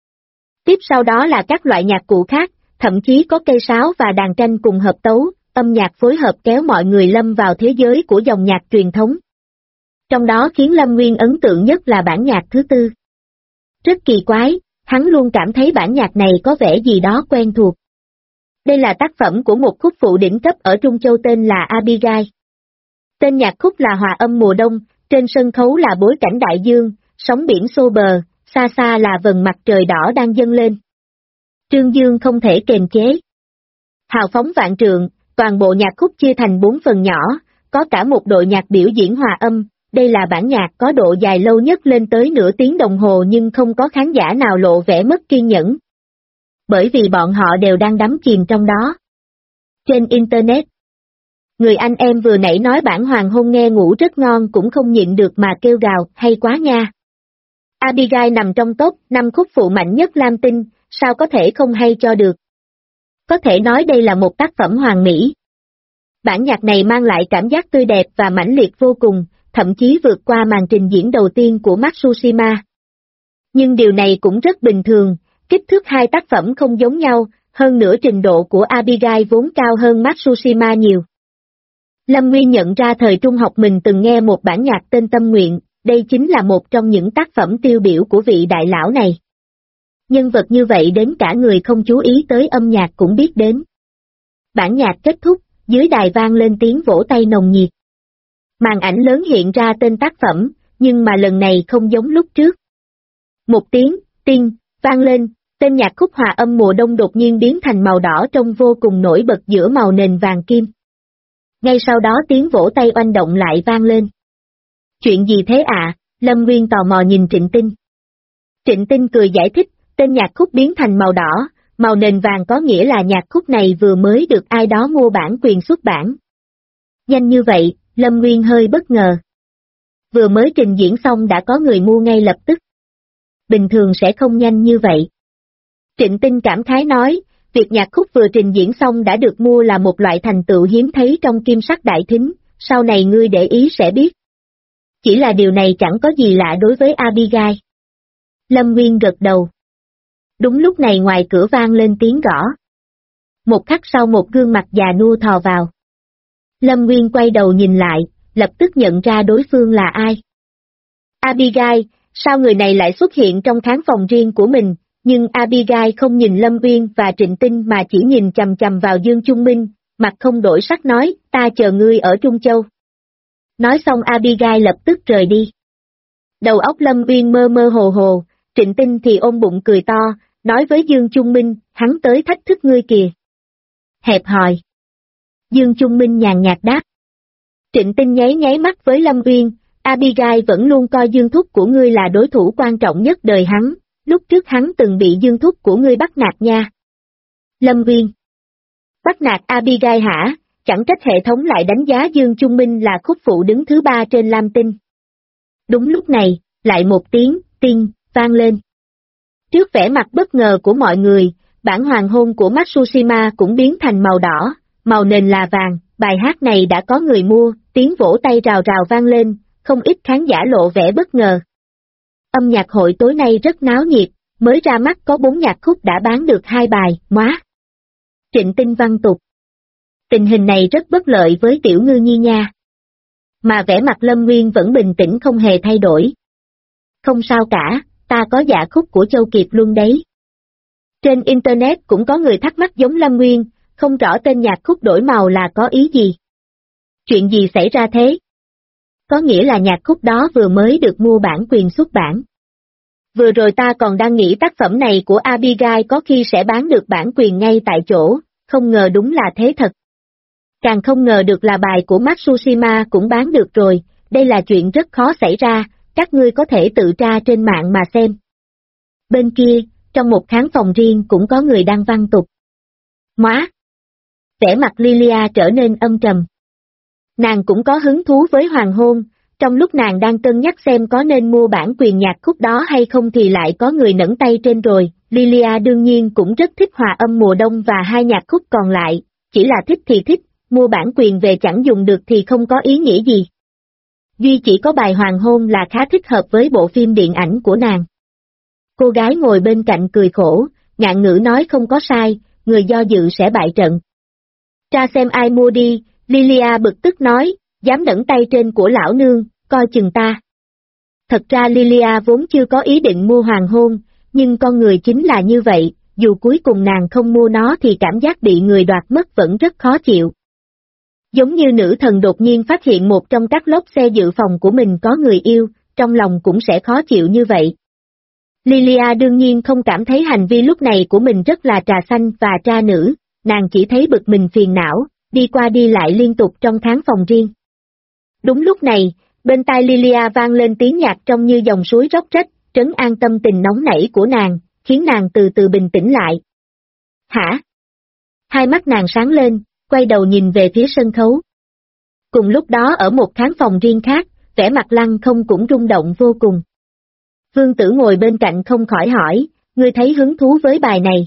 Tiếp sau đó là các loại nhạc cụ khác, thậm chí có cây sáo và đàn tranh cùng hợp tấu, âm nhạc phối hợp kéo mọi người lâm vào thế giới của dòng nhạc truyền thống. Trong đó khiến Lâm Nguyên ấn tượng nhất là bản nhạc thứ tư. Rất kỳ quái, hắn luôn cảm thấy bản nhạc này có vẻ gì đó quen thuộc. Đây là tác phẩm của một khúc phụ đỉnh cấp ở Trung Châu tên là Abigail. Tên nhạc khúc là Hòa âm mùa đông, trên sân khấu là bối cảnh đại dương, sóng biển xô bờ, xa xa là vầng mặt trời đỏ đang dâng lên. Trương Dương không thể kềm chế. Hào phóng vạn trượng, toàn bộ nhạc khúc chia thành 4 phần nhỏ, có cả một đội nhạc biểu diễn hòa âm, đây là bản nhạc có độ dài lâu nhất lên tới nửa tiếng đồng hồ nhưng không có khán giả nào lộ vẻ mất kiên nhẫn. Bởi vì bọn họ đều đang đắm chìm trong đó. Trên Internet, người anh em vừa nãy nói bản hoàng hôn nghe ngủ rất ngon cũng không nhịn được mà kêu gào, hay quá nha. Abigail nằm trong top 5 khúc phụ mạnh nhất Lam Tinh, sao có thể không hay cho được. Có thể nói đây là một tác phẩm hoàn mỹ. Bản nhạc này mang lại cảm giác tươi đẹp và mãnh liệt vô cùng, thậm chí vượt qua màn trình diễn đầu tiên của Matsushima. Nhưng điều này cũng rất bình thường, kích thước hai tác phẩm không giống nhau, hơn nữa trình độ của Abigail vốn cao hơn Matsushima nhiều. Lâm Nguyên nhận ra thời trung học mình từng nghe một bản nhạc tên Tâm Nguyện, đây chính là một trong những tác phẩm tiêu biểu của vị đại lão này. Nhân vật như vậy đến cả người không chú ý tới âm nhạc cũng biết đến. Bản nhạc kết thúc, dưới đài vang lên tiếng vỗ tay nồng nhiệt. Màn ảnh lớn hiện ra tên tác phẩm, nhưng mà lần này không giống lúc trước. Một tiếng, tinh, vang lên, tên nhạc khúc hòa âm mùa đông đột nhiên biến thành màu đỏ trông vô cùng nổi bật giữa màu nền vàng kim. Ngay sau đó tiếng vỗ tay oanh động lại vang lên. Chuyện gì thế ạ? Lâm Nguyên tò mò nhìn Trịnh Tinh. Trịnh Tinh cười giải thích, tên nhạc khúc biến thành màu đỏ, màu nền vàng có nghĩa là nhạc khúc này vừa mới được ai đó mua bản quyền xuất bản. Nhanh như vậy, Lâm Nguyên hơi bất ngờ. Vừa mới trình diễn xong đã có người mua ngay lập tức. Bình thường sẽ không nhanh như vậy. Trịnh Tinh cảm khái nói, việc nhạc khúc vừa trình diễn xong đã được mua là một loại thành tựu hiếm thấy trong kim sắc đại thính, sau này ngươi để ý sẽ biết. Chỉ là điều này chẳng có gì lạ đối với Abigail. Lâm Nguyên gật đầu. Đúng lúc này ngoài cửa vang lên tiếng gõ. Một khắc sau một gương mặt già nua thò vào. Lâm Nguyên quay đầu nhìn lại, lập tức nhận ra đối phương là ai. Abigail, sao người này lại xuất hiện trong khán phòng riêng của mình, nhưng Abigail không nhìn Lâm Nguyên và Trịnh Tinh mà chỉ nhìn chằm chằm vào Dương Trung Minh, mặt không đổi sắc nói, ta chờ ngươi ở Trung Châu. Nói xong Abigail lập tức rời đi. Đầu óc Lâm Nguyên mơ mơ hồ hồ, Trịnh Tinh thì ôm bụng cười to, nói với Dương Trung Minh, hắn tới thách thức ngươi kìa. Hẹp hòi. Dương Trung Minh nhàn nhạt đáp. Trịnh Tinh nháy nháy mắt với Lâm Nguyên, Abigail vẫn luôn coi Dương Thúc của ngươi là đối thủ quan trọng nhất đời hắn, lúc trước hắn từng bị Dương Thúc của ngươi bắt nạt nha. Lâm Nguyên. Bắt nạt Abigail hả? Chẳng trách hệ thống lại đánh giá Dương Trung Minh là khúc phụ đứng thứ 3 trên Lam Tinh. Đúng lúc này, lại một tiếng, tinh, vang lên. Trước vẻ mặt bất ngờ của mọi người, bản hoàng hôn của Matsushima cũng biến thành màu đỏ, màu nền là vàng, bài hát này đã có người mua, tiếng vỗ tay rào rào vang lên, không ít khán giả lộ vẻ bất ngờ. Âm nhạc hội tối nay rất náo nhiệt, mới ra mắt có 4 nhạc khúc đã bán được 2 bài, móa. Trịnh Tinh văn tục. Tình hình này rất bất lợi với Tiểu Ngư Nhi nha. Mà vẻ mặt Lâm Nguyên vẫn bình tĩnh không hề thay đổi. Không sao cả, ta có dạ khúc của Châu Kiệt luôn đấy. Trên Internet cũng có người thắc mắc giống Lâm Nguyên, không rõ tên nhạc khúc đổi màu là có ý gì. Chuyện gì xảy ra thế? Có nghĩa là nhạc khúc đó vừa mới được mua bản quyền xuất bản. Vừa rồi ta còn đang nghĩ tác phẩm này của Abigail có khi sẽ bán được bản quyền ngay tại chỗ, không ngờ đúng là thế thật. Càng không ngờ được là bài của Matsushima cũng bán được rồi, đây là chuyện rất khó xảy ra, các ngươi có thể tự tra trên mạng mà xem. Bên kia, trong một khán phòng riêng cũng có người đang văn tục. Móa! Vẻ mặt Lilia trở nên âm trầm. Nàng cũng có hứng thú với hoàng hôn, trong lúc nàng đang cân nhắc xem có nên mua bản quyền nhạc khúc đó hay không thì lại có người nẫng tay trên rồi, Lilia đương nhiên cũng rất thích hòa âm mùa đông và 2 nhạc khúc còn lại, chỉ là thích thì thích, mua bản quyền về chẳng dùng được thì không có ý nghĩa gì. Duy chỉ có bài hoàng hôn là khá thích hợp với bộ phim điện ảnh của nàng. Cô gái ngồi bên cạnh cười khổ, ngạn ngữ nói không có sai, người do dự sẽ bại trận. Tra xem ai mua đi, Lilia bực tức nói, dám đẩy tay trên của lão nương, coi chừng ta. Thật ra Lilia vốn chưa có ý định mua hoàng hôn, nhưng con người chính là như vậy, dù cuối cùng nàng không mua nó thì cảm giác bị người đoạt mất vẫn rất khó chịu. Giống như nữ thần đột nhiên phát hiện một trong các lốp xe dự phòng của mình có người yêu, trong lòng cũng sẽ khó chịu như vậy. Lilia đương nhiên không cảm thấy hành vi lúc này của mình rất là trà xanh và tra nữ, nàng chỉ thấy bực mình phiền não, đi qua đi lại liên tục trong khán phòng riêng. Đúng lúc này, bên tai Lilia vang lên tiếng nhạc trông như dòng suối róc rách, trấn an tâm tình nóng nảy của nàng, khiến nàng từ từ bình tĩnh lại. Hả? Hai mắt nàng sáng lên, quay đầu nhìn về phía sân khấu. Cùng lúc đó ở một khán phòng riêng khác, vẻ mặt Lăng Không cũng rung động vô cùng. Vương Tử ngồi bên cạnh không khỏi hỏi, ngươi thấy hứng thú với bài này.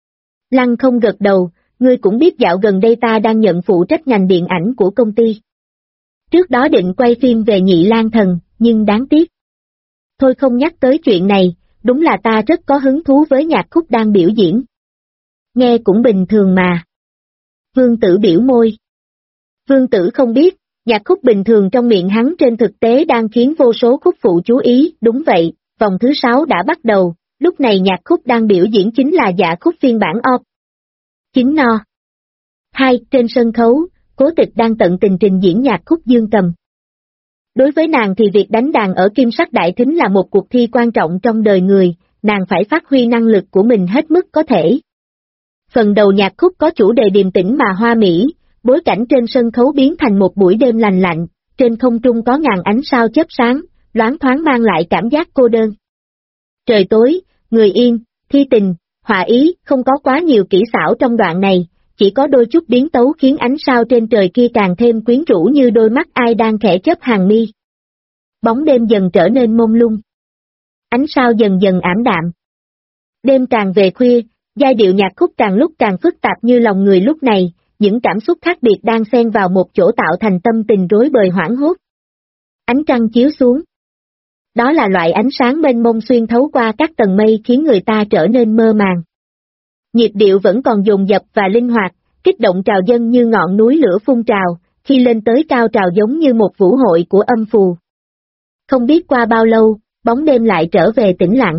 Lăng Không gật đầu, ngươi cũng biết dạo gần đây ta đang nhận phụ trách ngành điện ảnh của công ty. Trước đó định quay phim về Nhị Lang Thần, nhưng đáng tiếc. Thôi không nhắc tới chuyện này, đúng là ta rất có hứng thú với nhạc khúc đang biểu diễn. Nghe cũng bình thường mà. Vương Tử biểu môi. Vương Tử không biết, nhạc khúc bình thường trong miệng hắn trên thực tế đang khiến vô số khúc phụ chú ý, đúng vậy, vòng thứ 6 đã bắt đầu, lúc này nhạc khúc đang biểu diễn chính là dạ khúc phiên bản op. 9 no. 2. Trên sân khấu, Cố Tịch đang tận tình trình diễn nhạc khúc dương cầm. Đối với nàng thì việc đánh đàn ở Kim Sắc Đại Thính là một cuộc thi quan trọng trong đời người, nàng phải phát huy năng lực của mình hết mức có thể. Phần đầu nhạc khúc có chủ đề điềm tĩnh mà hoa mỹ, bối cảnh trên sân khấu biến thành một buổi đêm lành lạnh, trên không trung có ngàn ánh sao chớp sáng, loáng thoáng mang lại cảm giác cô đơn. Trời tối, người yên, thi tình, họa ý, không có quá nhiều kỹ xảo trong đoạn này, chỉ có đôi chút biến tấu khiến ánh sao trên trời kia càng thêm quyến rũ như đôi mắt ai đang khẽ chớp hàng mi. Bóng đêm dần trở nên mông lung. Ánh sao dần dần ảm đạm. Đêm càng về khuya, giai điệu nhạc khúc càng lúc càng phức tạp như lòng người lúc này, những cảm xúc khác biệt đang xen vào một chỗ tạo thành tâm tình rối bời hoảng hốt. Ánh trăng chiếu xuống. Đó là loại ánh sáng mênh mông xuyên thấu qua các tầng mây khiến người ta trở nên mơ màng. Nhịp điệu vẫn còn dồn dập và linh hoạt, kích động trào dâng như ngọn núi lửa phun trào, khi lên tới cao trào giống như một vũ hội của âm phù. Không biết qua bao lâu, bóng đêm lại trở về tĩnh lặng.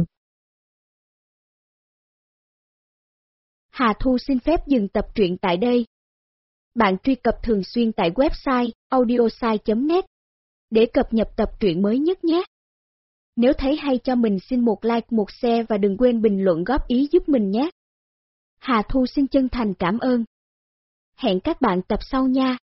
Hà Thu xin phép dừng tập truyện tại đây. Bạn truy cập thường xuyên tại website audiosai.net để cập nhật tập truyện mới nhất nhé. Nếu thấy hay cho mình xin một like, một share và đừng quên bình luận góp ý giúp mình nhé. Hà Thu xin chân thành cảm ơn. Hẹn các bạn tập sau nha.